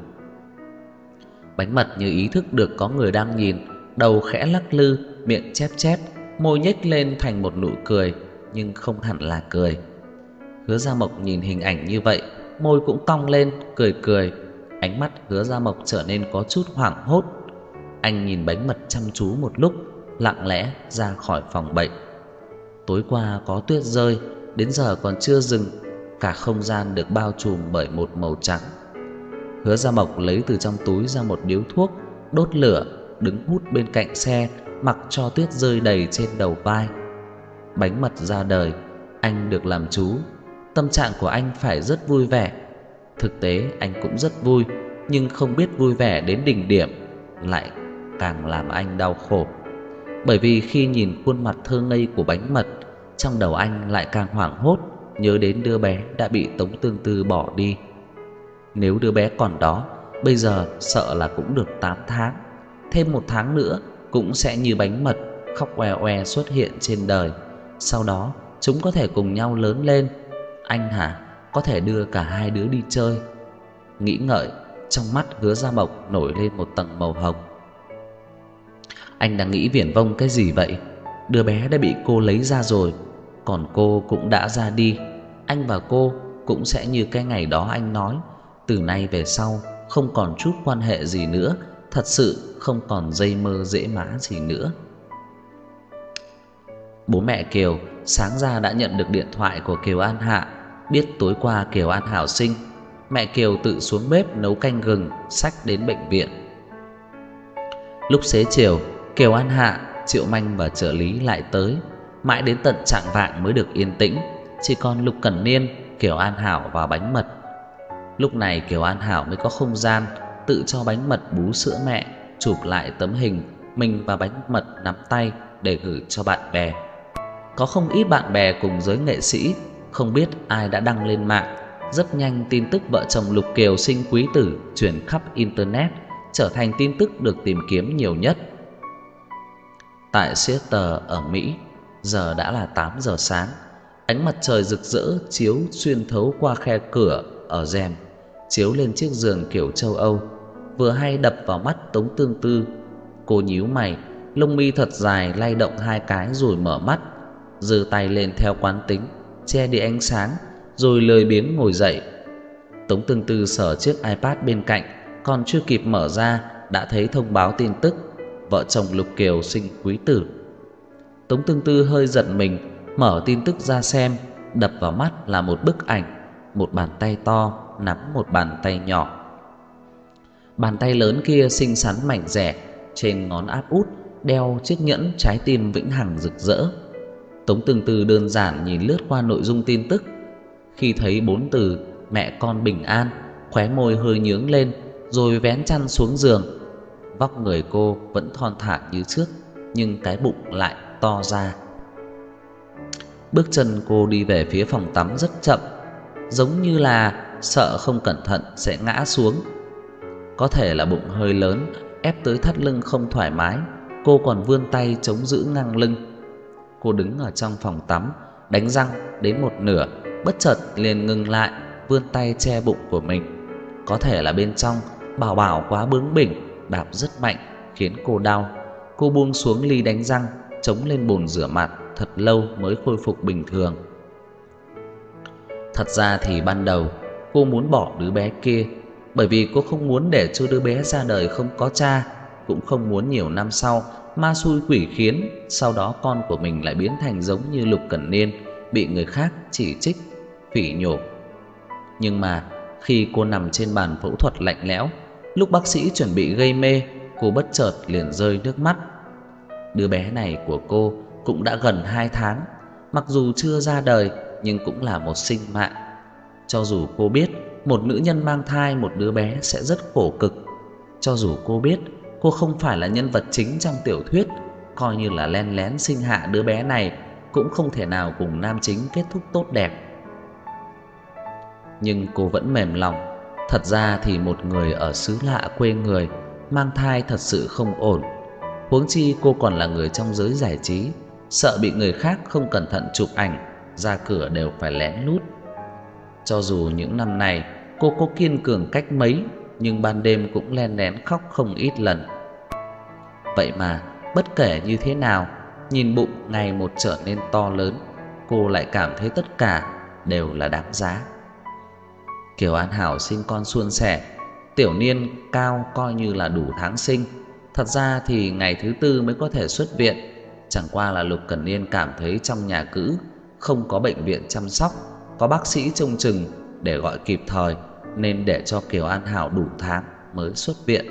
Bánh mật như ý thức được có người đang nhìn, đầu khẽ lắc lư, miệng chép chép, môi nhếch lên thành một nụ cười, nhưng không hẳn là cười. Hứa Gia Mộc nhìn hình ảnh như vậy, môi cũng cong lên, cười cười. Ánh mắt Hứa Gia Mộc trở nên có chút hoảng hốt. Anh nhìn bánh mật chăm chú một lúc, lặng lẽ ra khỏi phòng bệnh. Tối qua có tuyết rơi, đến giờ còn chưa dừng. Cả không gian được bao trùm bởi một màu trắng. Hứa Gia Mộc lấy từ trong túi ra một điếu thuốc, đốt lửa, đứng hút bên cạnh xe, mặc cho tuyết rơi đầy trên đầu vai. Bánh mật ra đời, anh được làm chú. Tâm trạng của anh phải rất vui vẻ. Thực tế anh cũng rất vui, nhưng không biết vui vẻ đến đỉnh điểm lại càng làm anh đau khổ. Bởi vì khi nhìn khuôn mặt thơ ngây của bánh mật, trong đầu anh lại càng hoảng hốt, nhớ đến đứa bé đã bị Tống Tương Tư bỏ đi. Nếu đứa bé còn đó, bây giờ sợ là cũng được tám tháng. Thêm một tháng nữa cũng sẽ như bánh mật, khóc oe oe xuất hiện trên đời. Sau đó chúng có thể cùng nhau lớn lên. Anh hả, có thể đưa cả hai đứa đi chơi. Nghĩ ngợi, trong mắt Hứa Gia Mộc nổi lên một tầng màu hồng. Anh đang nghĩ viển vông cái gì vậy? Đứa bé đã bị cô lấy ra rồi, còn cô cũng đã ra đi. Anh và cô cũng sẽ như cái ngày đó anh nói, từ nay về sau không còn chút quan hệ gì nữa, thật sự không còn dây mơ dễ má gì nữa. Bố mẹ Kiều sáng ra đã nhận được điện thoại của Kiều An Hạ, biết tối qua Kiều An Hảo sinh. Mẹ Kiều tự xuống bếp nấu canh gừng, xách đến bệnh viện. Lúc xế chiều, Kiều An Hạ, Triệu Manh và trợ lý lại tới. Mãi đến tận chạng vạng mới được yên tĩnh. Chỉ còn Lục Cẩn Niên, Kiều An Hảo và bánh mật. Lúc này Kiều An Hảo mới có không gian tự cho bánh mật bú sữa mẹ, chụp lại tấm hình mình và bánh mật nắm tay để gửi cho bạn bè. Có không ít bạn bè cùng giới nghệ sĩ, không biết ai đã đăng lên mạng. Rất nhanh tin tức vợ chồng Lục Kiều sinh quý tử truyền khắp internet, trở thành tin tức được tìm kiếm nhiều nhất. Tại Seattle ở Mỹ, giờ đã là tám giờ sáng. Ánh mặt trời rực rỡ chiếu xuyên thấu qua khe cửa ở rèm, chiếu lên chiếc giường kiểu châu Âu, vừa hay đập vào mắt Tống Tương Tư. Cô nhíu mày, lông mi thật dài lay động hai cái rồi mở mắt, giơ tay lên theo quán tính, che đi ánh sáng, rồi lười biếng ngồi dậy. Tống Tương Tư sờ chiếc iPad bên cạnh, còn chưa kịp mở ra đã thấy thông báo tin tức vợ chồng Lục Kiều sinh quý tử. Tống Tương Tư hơi giật mình, mở tin tức ra xem. Đập vào mắt là một bức ảnh, một bàn tay to nắm một bàn tay nhỏ. Bàn tay lớn kia xinh xắn mảnh dẻ, trên ngón áp út đeo chiếc nhẫn trái tim vĩnh hằng rực rỡ. Tống Tương Tư đơn giản nhìn lướt qua nội dung tin tức. Khi thấy bốn từ mẹ con bình an, khóe môi hơi nhướng lên, rồi vén chăn xuống giường. Vóc người cô vẫn thon thả như trước, nhưng cái bụng lại to ra. Bước chân cô đi về phía phòng tắm rất chậm, giống như là sợ không cẩn thận sẽ ngã xuống. Có thể là bụng hơi lớn ép tới thắt lưng không thoải mái, cô còn vươn tay chống giữ ngang lưng. Cô đứng ở trong phòng tắm, đánh răng đến một nửa, bất chợt liền ngừng lại, vươn tay che bụng của mình. Có thể là bên trong Bảo Bảo quá bướng bỉnh, đạp rất mạnh khiến cô đau. Cô buông xuống ly đánh răng, chống lên bồn rửa mặt thật lâu mới khôi phục bình thường. Thật ra thì ban đầu cô muốn bỏ đứa bé kia, bởi vì cô không muốn để cho đứa bé ra đời không có cha, cũng không muốn nhiều năm sau ma xui quỷ khiến, sau đó con của mình lại biến thành giống như Lục Cẩn Niên, bị người khác chỉ trích, phỉ nhổ. Nhưng mà khi cô nằm trên bàn phẫu thuật lạnh lẽo, lúc bác sĩ chuẩn bị gây mê, cô bất chợt liền rơi nước mắt. Đứa bé này của cô cũng đã gần hai tháng, mặc dù chưa ra đời nhưng cũng là một sinh mạng. Cho dù cô biết một nữ nhân mang thai một đứa bé sẽ rất khổ cực, cho dù cô biết cô không phải là nhân vật chính trong tiểu thuyết, coi như là len lén sinh hạ đứa bé này cũng không thể nào cùng nam chính kết thúc tốt đẹp, nhưng cô vẫn mềm lòng. Thật ra thì một người ở xứ lạ quê người mang thai thật sự không ổn. Huống chi cô còn là người trong giới giải trí, sợ bị người khác không cẩn thận chụp ảnh, ra cửa đều phải lén lút. Cho dù những năm này cô có kiên cường cách mấy, nhưng ban đêm cũng len lén khóc không ít lần. Vậy mà bất kể như thế nào, nhìn bụng ngày một trở nên to lớn, cô lại cảm thấy tất cả đều là đáng giá. Kiều An Hảo sinh con suôn sẻ, Tiểu Niên Cao coi như là đủ tháng sinh. Thật ra thì ngày thứ tư mới có thể xuất viện. Chẳng qua là Lục Cẩn Niên cảm thấy trong nhà cữ không có bệnh viện chăm sóc, có bác sĩ trông chừng để gọi kịp thời, nên để cho Kiều An Hảo đủ tháng mới xuất viện.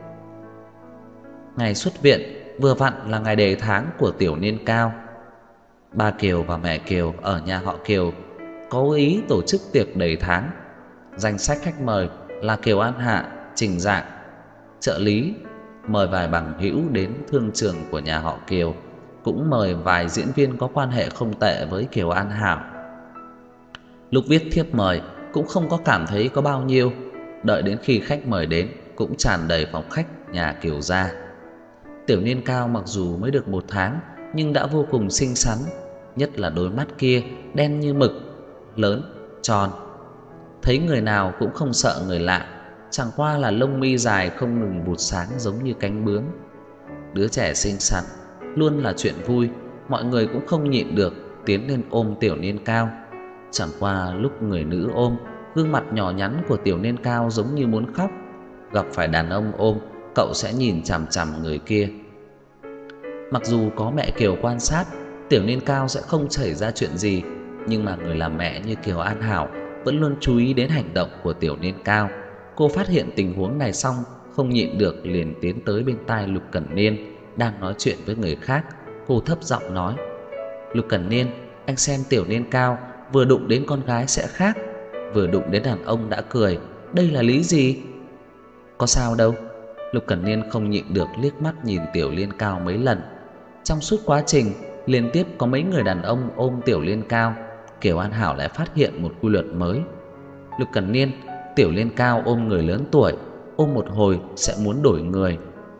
Ngày xuất viện vừa vặn là ngày đề tháng của Tiểu Niên Cao. Ba Kiều và mẹ Kiều ở nhà họ Kiều có ý tổ chức tiệc đầy tháng. Danh sách khách mời là Kiều An Hạ, Trình Dạng, trợ lý, mời vài bằng hữu đến thương trường của nhà họ Kiều, cũng mời vài diễn viên có quan hệ không tệ với Kiều An Hảo. Lúc viết thiếp mời cũng không có cảm thấy có bao nhiêu, đợi đến khi khách mời đến cũng tràn đầy phòng khách nhà Kiều gia. Tiểu Niên Cao mặc dù mới được một tháng nhưng đã vô cùng xinh xắn, nhất là đôi mắt kia đen như mực, lớn, tròn. Thấy người nào cũng không sợ người lạ, chẳng qua là lông mi dài không ngừng vụt sáng giống như cánh bướm. Đứa trẻ xinh xắn luôn là chuyện vui, mọi người cũng không nhịn được tiến lên ôm Tiểu Niên Cao. Chẳng qua lúc người nữ ôm, gương mặt nhỏ nhắn của Tiểu Niên Cao giống như muốn khóc. Gặp phải đàn ông ôm, cậu sẽ nhìn chằm chằm người kia. Mặc dù có mẹ Kiều quan sát, Tiểu Niên Cao sẽ không xảy ra chuyện gì, nhưng mà người làm mẹ như Kiều An Hảo vẫn luôn chú ý đến hành động của Tiểu Niên Cao. Cô phát hiện tình huống này xong, không nhịn được liền tiến tới bên tai Lục Cẩn Niên đang nói chuyện với người khác. Cô thấp giọng nói: "Lục Cẩn Niên, anh xem Tiểu Niên Cao vừa đụng đến con gái sẽ khác, vừa đụng đến đàn ông đã cười, đây là lý gì?" "Có sao đâu." Lục Cẩn Niên không nhịn được liếc mắt nhìn Tiểu Niên Cao mấy lần. Trong suốt quá trình liên tiếp có mấy người đàn ông ôm Tiểu Niên Cao, Kiều An Hảo lại phát hiện một quy luật mới. Lục Cẩn Niên, Tiểu Niên Cao ôm người lớn tuổi, ôm một hồi sẽ muốn đổi người.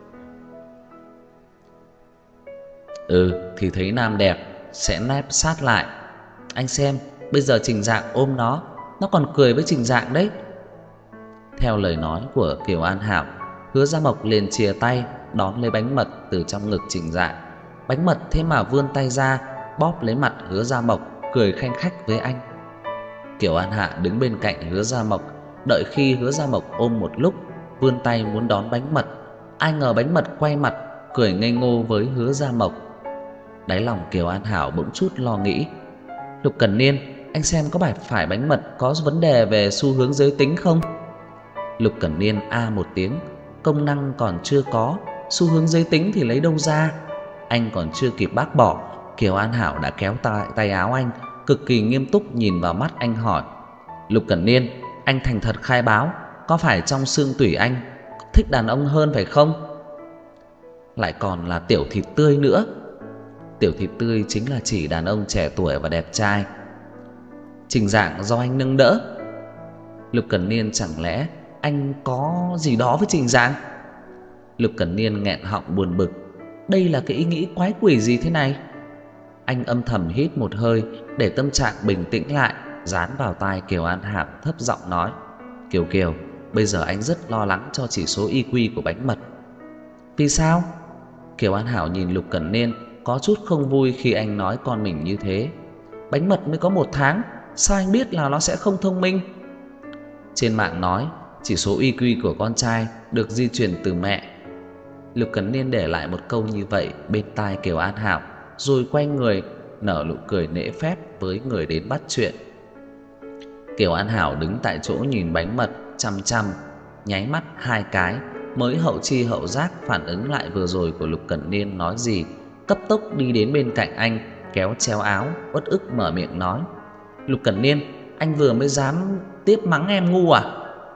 Ừ, thì thấy nam đẹp sẽ nép sát lại. Anh xem, bây giờ Trình Dạng ôm nó, nó còn cười với Trình Dạng đấy. Theo lời nói của Kiều An Hảo, Hứa Gia Mộc liền chìa tay đón lấy bánh mật từ trong ngực Trình Dạng. Bánh mật thế mà vươn tay ra bóp lấy mặt Hứa Gia Mộc, cười khanh khách với anh. Kiều An Hạ đứng bên cạnh Hứa Gia Mộc, đợi khi Hứa Gia Mộc ôm một lúc, vươn tay muốn đón bánh mật. Ai ngờ bánh mật quay mặt cười ngây ngô với Hứa Gia Mộc. Đáy lòng Kiều An Hảo bỗng chút lo nghĩ: Lục Cẩn Niên, anh xem có phải phải bánh mật có vấn đề về xu hướng giới tính không? Lục Cẩn Niên a một tiếng: công năng còn chưa có, xu hướng giới tính thì lấy đâu ra? Anh còn chưa kịp bác bỏ, Kiều An Hảo đã kéo tay, tay áo anh, cực kỳ nghiêm túc nhìn vào mắt anh hỏi: Lục Cẩn Niên, anh thành thật khai báo, có phải trong xương tủy anh thích đàn ông hơn phải không? Lại còn là tiểu thịt tươi nữa. Tiểu thịt tươi chính là chỉ đàn ông trẻ tuổi và đẹp trai. Trình Dạng do anh nâng đỡ. Lục Cẩn Niên, chẳng lẽ anh có gì đó với Trình Dạng? Lục Cẩn Niên nghẹn họng buồn bực. Đây là cái ý nghĩ quái quỷ gì thế này? Anh âm thầm hít một hơi để tâm trạng bình tĩnh lại, dán vào tai Kiều An Hảo thấp giọng nói: Kiều Kiều, bây giờ anh rất lo lắng cho chỉ số i kiu của bánh mật. Vì sao? Kiều An Hảo nhìn Lục Cẩn Niên có chút không vui khi anh nói con mình như thế. Bánh mật mới có một tháng, sao anh biết là nó sẽ không thông minh? Trên mạng nói chỉ số i kiu của con trai được di truyền từ mẹ. Lục Cẩn Niên để lại một câu như vậy bên tai Kiều An Hảo, rồi quay người nở nụ cười nể phép với người đến bắt chuyện. Kiều An Hảo đứng tại chỗ nhìn bánh mật chăm chăm, nháy mắt hai cái mới hậu chi hậu giác phản ứng lại vừa rồi của Lục Cẩn Niên nói gì, cấp tốc đi đến bên cạnh anh, kéo chéo áo, uất ức mở miệng nói: Lục Cẩn Niên, anh vừa mới dám tiếp mắng em ngu à?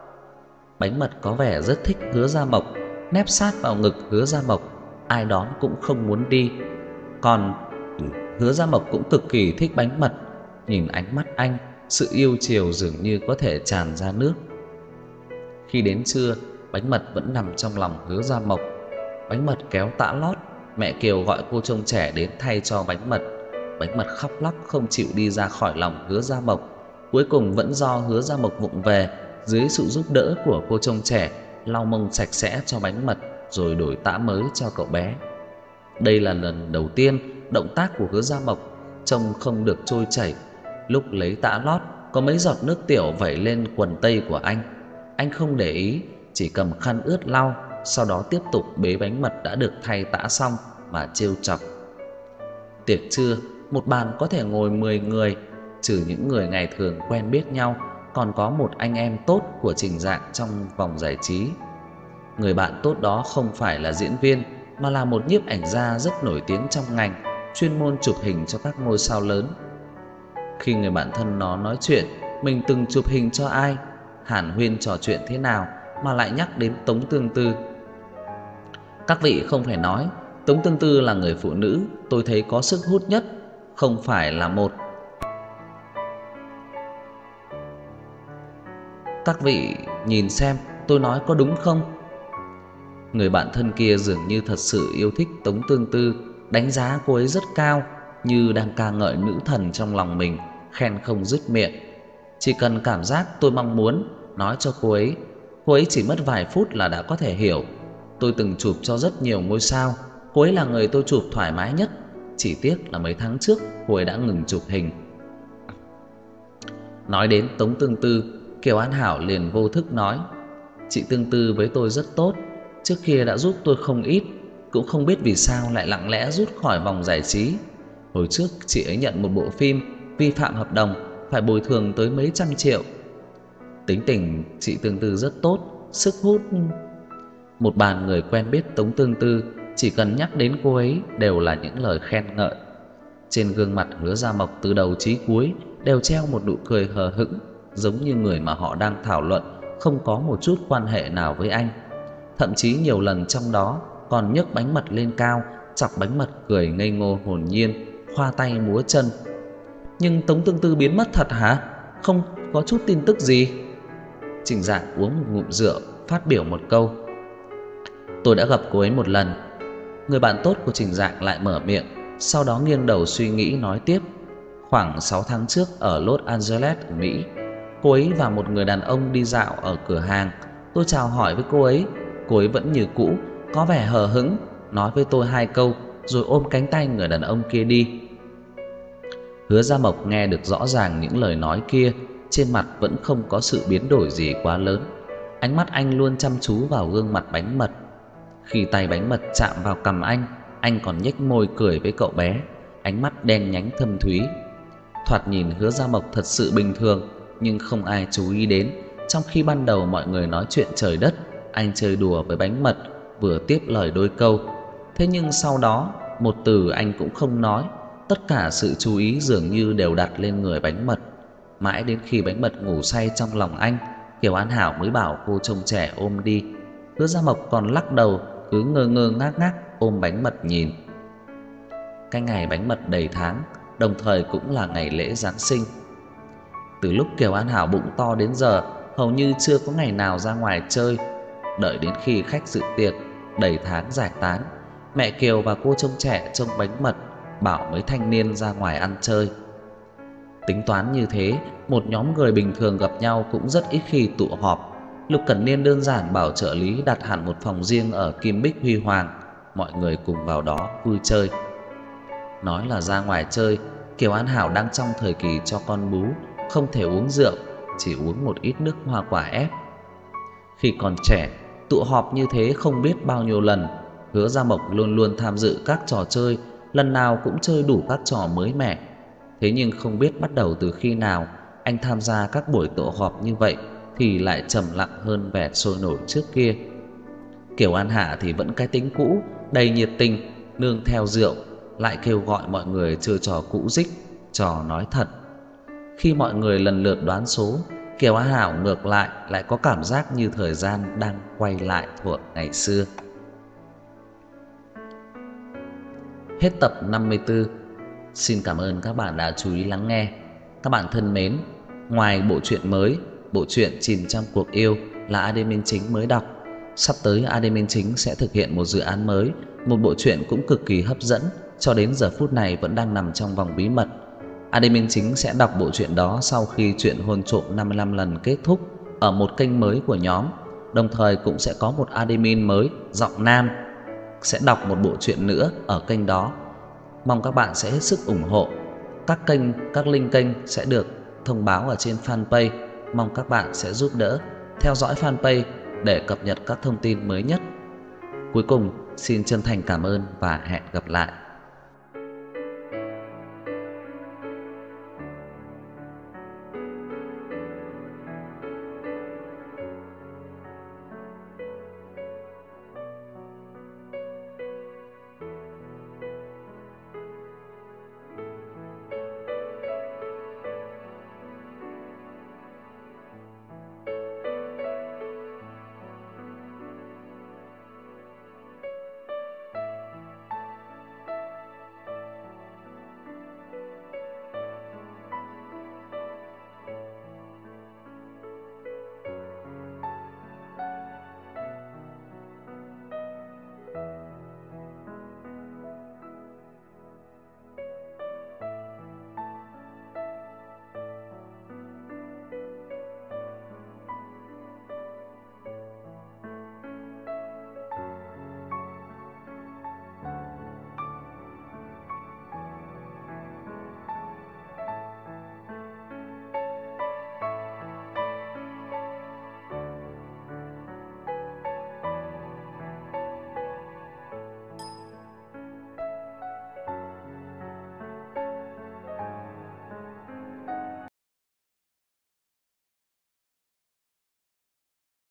Bánh mật có vẻ rất thích Hứa Gia Mộc, nép sát vào ngực Hứa Gia Mộc, ai đón cũng không muốn đi. Còn Hứa Gia Mộc cũng cực kỳ thích bánh mật, nhìn ánh mắt anh, sự yêu chiều dường như có thể tràn ra nước. Khi đến trưa, bánh mật vẫn nằm trong lòng Hứa Gia Mộc. Bánh mật kéo tã lót, mẹ Kiều gọi cô trông trẻ đến thay cho bánh mật. Bánh mật khóc lóc không chịu đi ra khỏi lòng Hứa Gia Mộc. Cuối cùng vẫn do Hứa Gia Mộc vụng về, dưới sự giúp đỡ của cô trông trẻ, lau mông sạch sẽ cho bánh mật rồi đổi tã mới cho cậu bé. Đây là lần đầu tiên động tác của Hứa Gia Mộc trông không được trôi chảy. Lúc lấy tã lót, có mấy giọt nước tiểu vẩy lên quần tây của anh. Anh không để ý, chỉ cầm khăn ướt lau, sau đó tiếp tục bế bánh mật đã được thay tã xong mà trêu chọc. Tiệc trưa, một bàn có thể ngồi mười người, trừ những người ngày thường quen biết nhau, còn có một anh em tốt của Trình Dạng trong vòng giải trí. Người bạn tốt đó không phải là diễn viên, mà là một nhiếp ảnh gia rất nổi tiếng trong ngành, chuyên môn chụp hình cho các ngôi sao lớn. Khi người bạn thân nó nói chuyện mình từng chụp hình cho ai, hàn huyên trò chuyện thế nào mà lại nhắc đến Tống Tương Tư. Các vị không phải nói, Tống Tương Tư là người phụ nữ tôi thấy có sức hút nhất, không phải là một. Các vị nhìn xem tôi nói có đúng không? Người bạn thân kia dường như thật sự yêu thích Tống Tương Tư, đánh giá cô ấy rất cao, như đang ca ngợi nữ thần trong lòng mình, khen không dứt miệng. Chỉ cần cảm giác tôi mong muốn nói cho cô ấy, cô ấy chỉ mất vài phút là đã có thể hiểu. Tôi từng chụp cho rất nhiều ngôi sao, cô ấy là người tôi chụp thoải mái nhất. Chỉ tiếc là mấy tháng trước cô ấy đã ngừng chụp hình. Nói đến Tống Tương Tư, Kiều An Hảo liền vô thức nói: chị Tương Tư với tôi rất tốt, trước kia đã giúp tôi không ít, cũng không biết vì sao lại lặng lẽ rút khỏi vòng giải trí. Hồi trước chị ấy nhận một bộ phim vi phạm hợp đồng, phải bồi thường tới mấy trăm triệu. Tính tình chị Tương Tư rất tốt, sức hút. Một bàn người quen biết Tống Tương Tư, chỉ cần nhắc đến cô ấy đều là những lời khen ngợi. Trên gương mặt Hứa Gia Mộc từ đầu chí cuối đều treo một nụ cười hờ hững, giống như người mà họ đang thảo luận không có một chút quan hệ nào với anh. Thậm chí nhiều lần trong đó còn nhấc bánh mật lên cao, chọc bánh mật cười ngây ngô hồn nhiên, khoa tay múa chân. Nhưng Tống Tương Tư biến mất thật hả? Không có chút tin tức gì? Trình Dạng uống một ngụm rượu, phát biểu một câu: tôi đã gặp cô ấy một lần. Người bạn tốt của Trình Dạng lại mở miệng, sau đó nghiêng đầu suy nghĩ nói tiếp: khoảng sáu tháng trước ở Los Angeles, Mỹ, cô ấy và một người đàn ông đi dạo ở cửa hàng. Tôi chào hỏi với cô ấy, cô ấy vẫn như cũ, có vẻ hờ hững, nói với tôi hai câu rồi ôm cánh tay người đàn ông kia đi. Hứa Gia Mộc nghe được rõ ràng những lời nói kia, trên mặt vẫn không có sự biến đổi gì quá lớn. Ánh mắt anh luôn chăm chú vào gương mặt bánh mật. Khi tay bánh mật chạm vào cằm anh, anh còn nhếch môi cười với cậu bé, ánh mắt đen nhánh thâm thúy. Thoạt nhìn Hứa Gia Mộc thật sự bình thường, nhưng không ai chú ý đến, trong khi ban đầu mọi người nói chuyện trời đất, anh chơi đùa với bánh mật, vừa tiếp lời đôi câu. Thế nhưng sau đó, một từ anh cũng không nói, tất cả sự chú ý dường như đều đặt lên người bánh mật. Mãi đến khi bánh mật ngủ say trong lòng anh, Kiều An Hảo mới bảo cô trông trẻ ôm đi. Hứa Gia Mộc còn lắc đầu, cứ ngơ ngơ ngác ngác ôm bánh mật nhìn. Cái ngày bánh mật đầy tháng, đồng thời cũng là ngày lễ Giáng sinh. Từ lúc Kiều An Hảo bụng to đến giờ, hầu như chưa có ngày nào ra ngoài chơi. Đợi đến khi khách dự tiệc đầy tháng giải tán, mẹ Kiều và cô trông trẻ trông bánh mật, bảo mấy thanh niên ra ngoài ăn chơi. Tính toán như thế, một nhóm người bình thường gặp nhau cũng rất ít khi tụ họp. Lục Cẩn Niên đơn giản bảo trợ lý đặt hẳn một phòng riêng ở Kim Bích Huy Hoàng, mọi người cùng vào đó vui chơi. Nói là ra ngoài chơi, Kiều An Hảo đang trong thời kỳ cho con bú, không thể uống rượu, chỉ uống một ít nước hoa quả ép. Khi còn trẻ, tụ họp như thế không biết bao nhiêu lần, Hứa Gia Mộc luôn luôn tham dự các trò chơi, lần nào cũng chơi đủ các trò mới mẻ. Thế nhưng không biết bắt đầu từ khi nào, anh tham gia các buổi tụ họp như vậy thì lại trầm lặng hơn vẻ sôi nổi trước kia. Kiều An Hạ thì vẫn cái tính cũ, đầy nhiệt tình, nương theo rượu, lại kêu gọi mọi người chơi trò cũ dích, trò nói thật. Khi mọi người lần lượt đoán số, Kiều An Hảo ngược lại lại có cảm giác như thời gian đang quay lại thuở ngày xưa. Hết tập năm mươi tư. Xin cảm ơn các bạn đã chú ý lắng nghe. Các bạn thân mến, ngoài bộ truyện mới, bộ truyện Chìm trong cuộc yêu là a đê Minh Chính mới đọc, sắp tới a đê Minh Chính sẽ thực hiện một dự án mới, một bộ truyện cũng cực kỳ hấp dẫn, cho đến giờ phút này vẫn đang nằm trong vòng bí mật. a đê Minh Chính sẽ đọc bộ truyện đó sau khi chuyện Hôn Trộm năm mươi lăm lần kết thúc ở một kênh mới của nhóm, đồng thời cũng sẽ có một admin mới giọng nam. sẽ đọc một bộ truyện nữa ở kênh đó. Mong các bạn sẽ hết sức ủng hộ. Các kênh, các link kênh sẽ được thông báo ở trên fanpage. Mong các bạn sẽ giúp đỡ theo dõi fanpage để cập nhật các thông tin mới nhất. Cuối cùng, xin chân thành cảm ơn và hẹn gặp lại.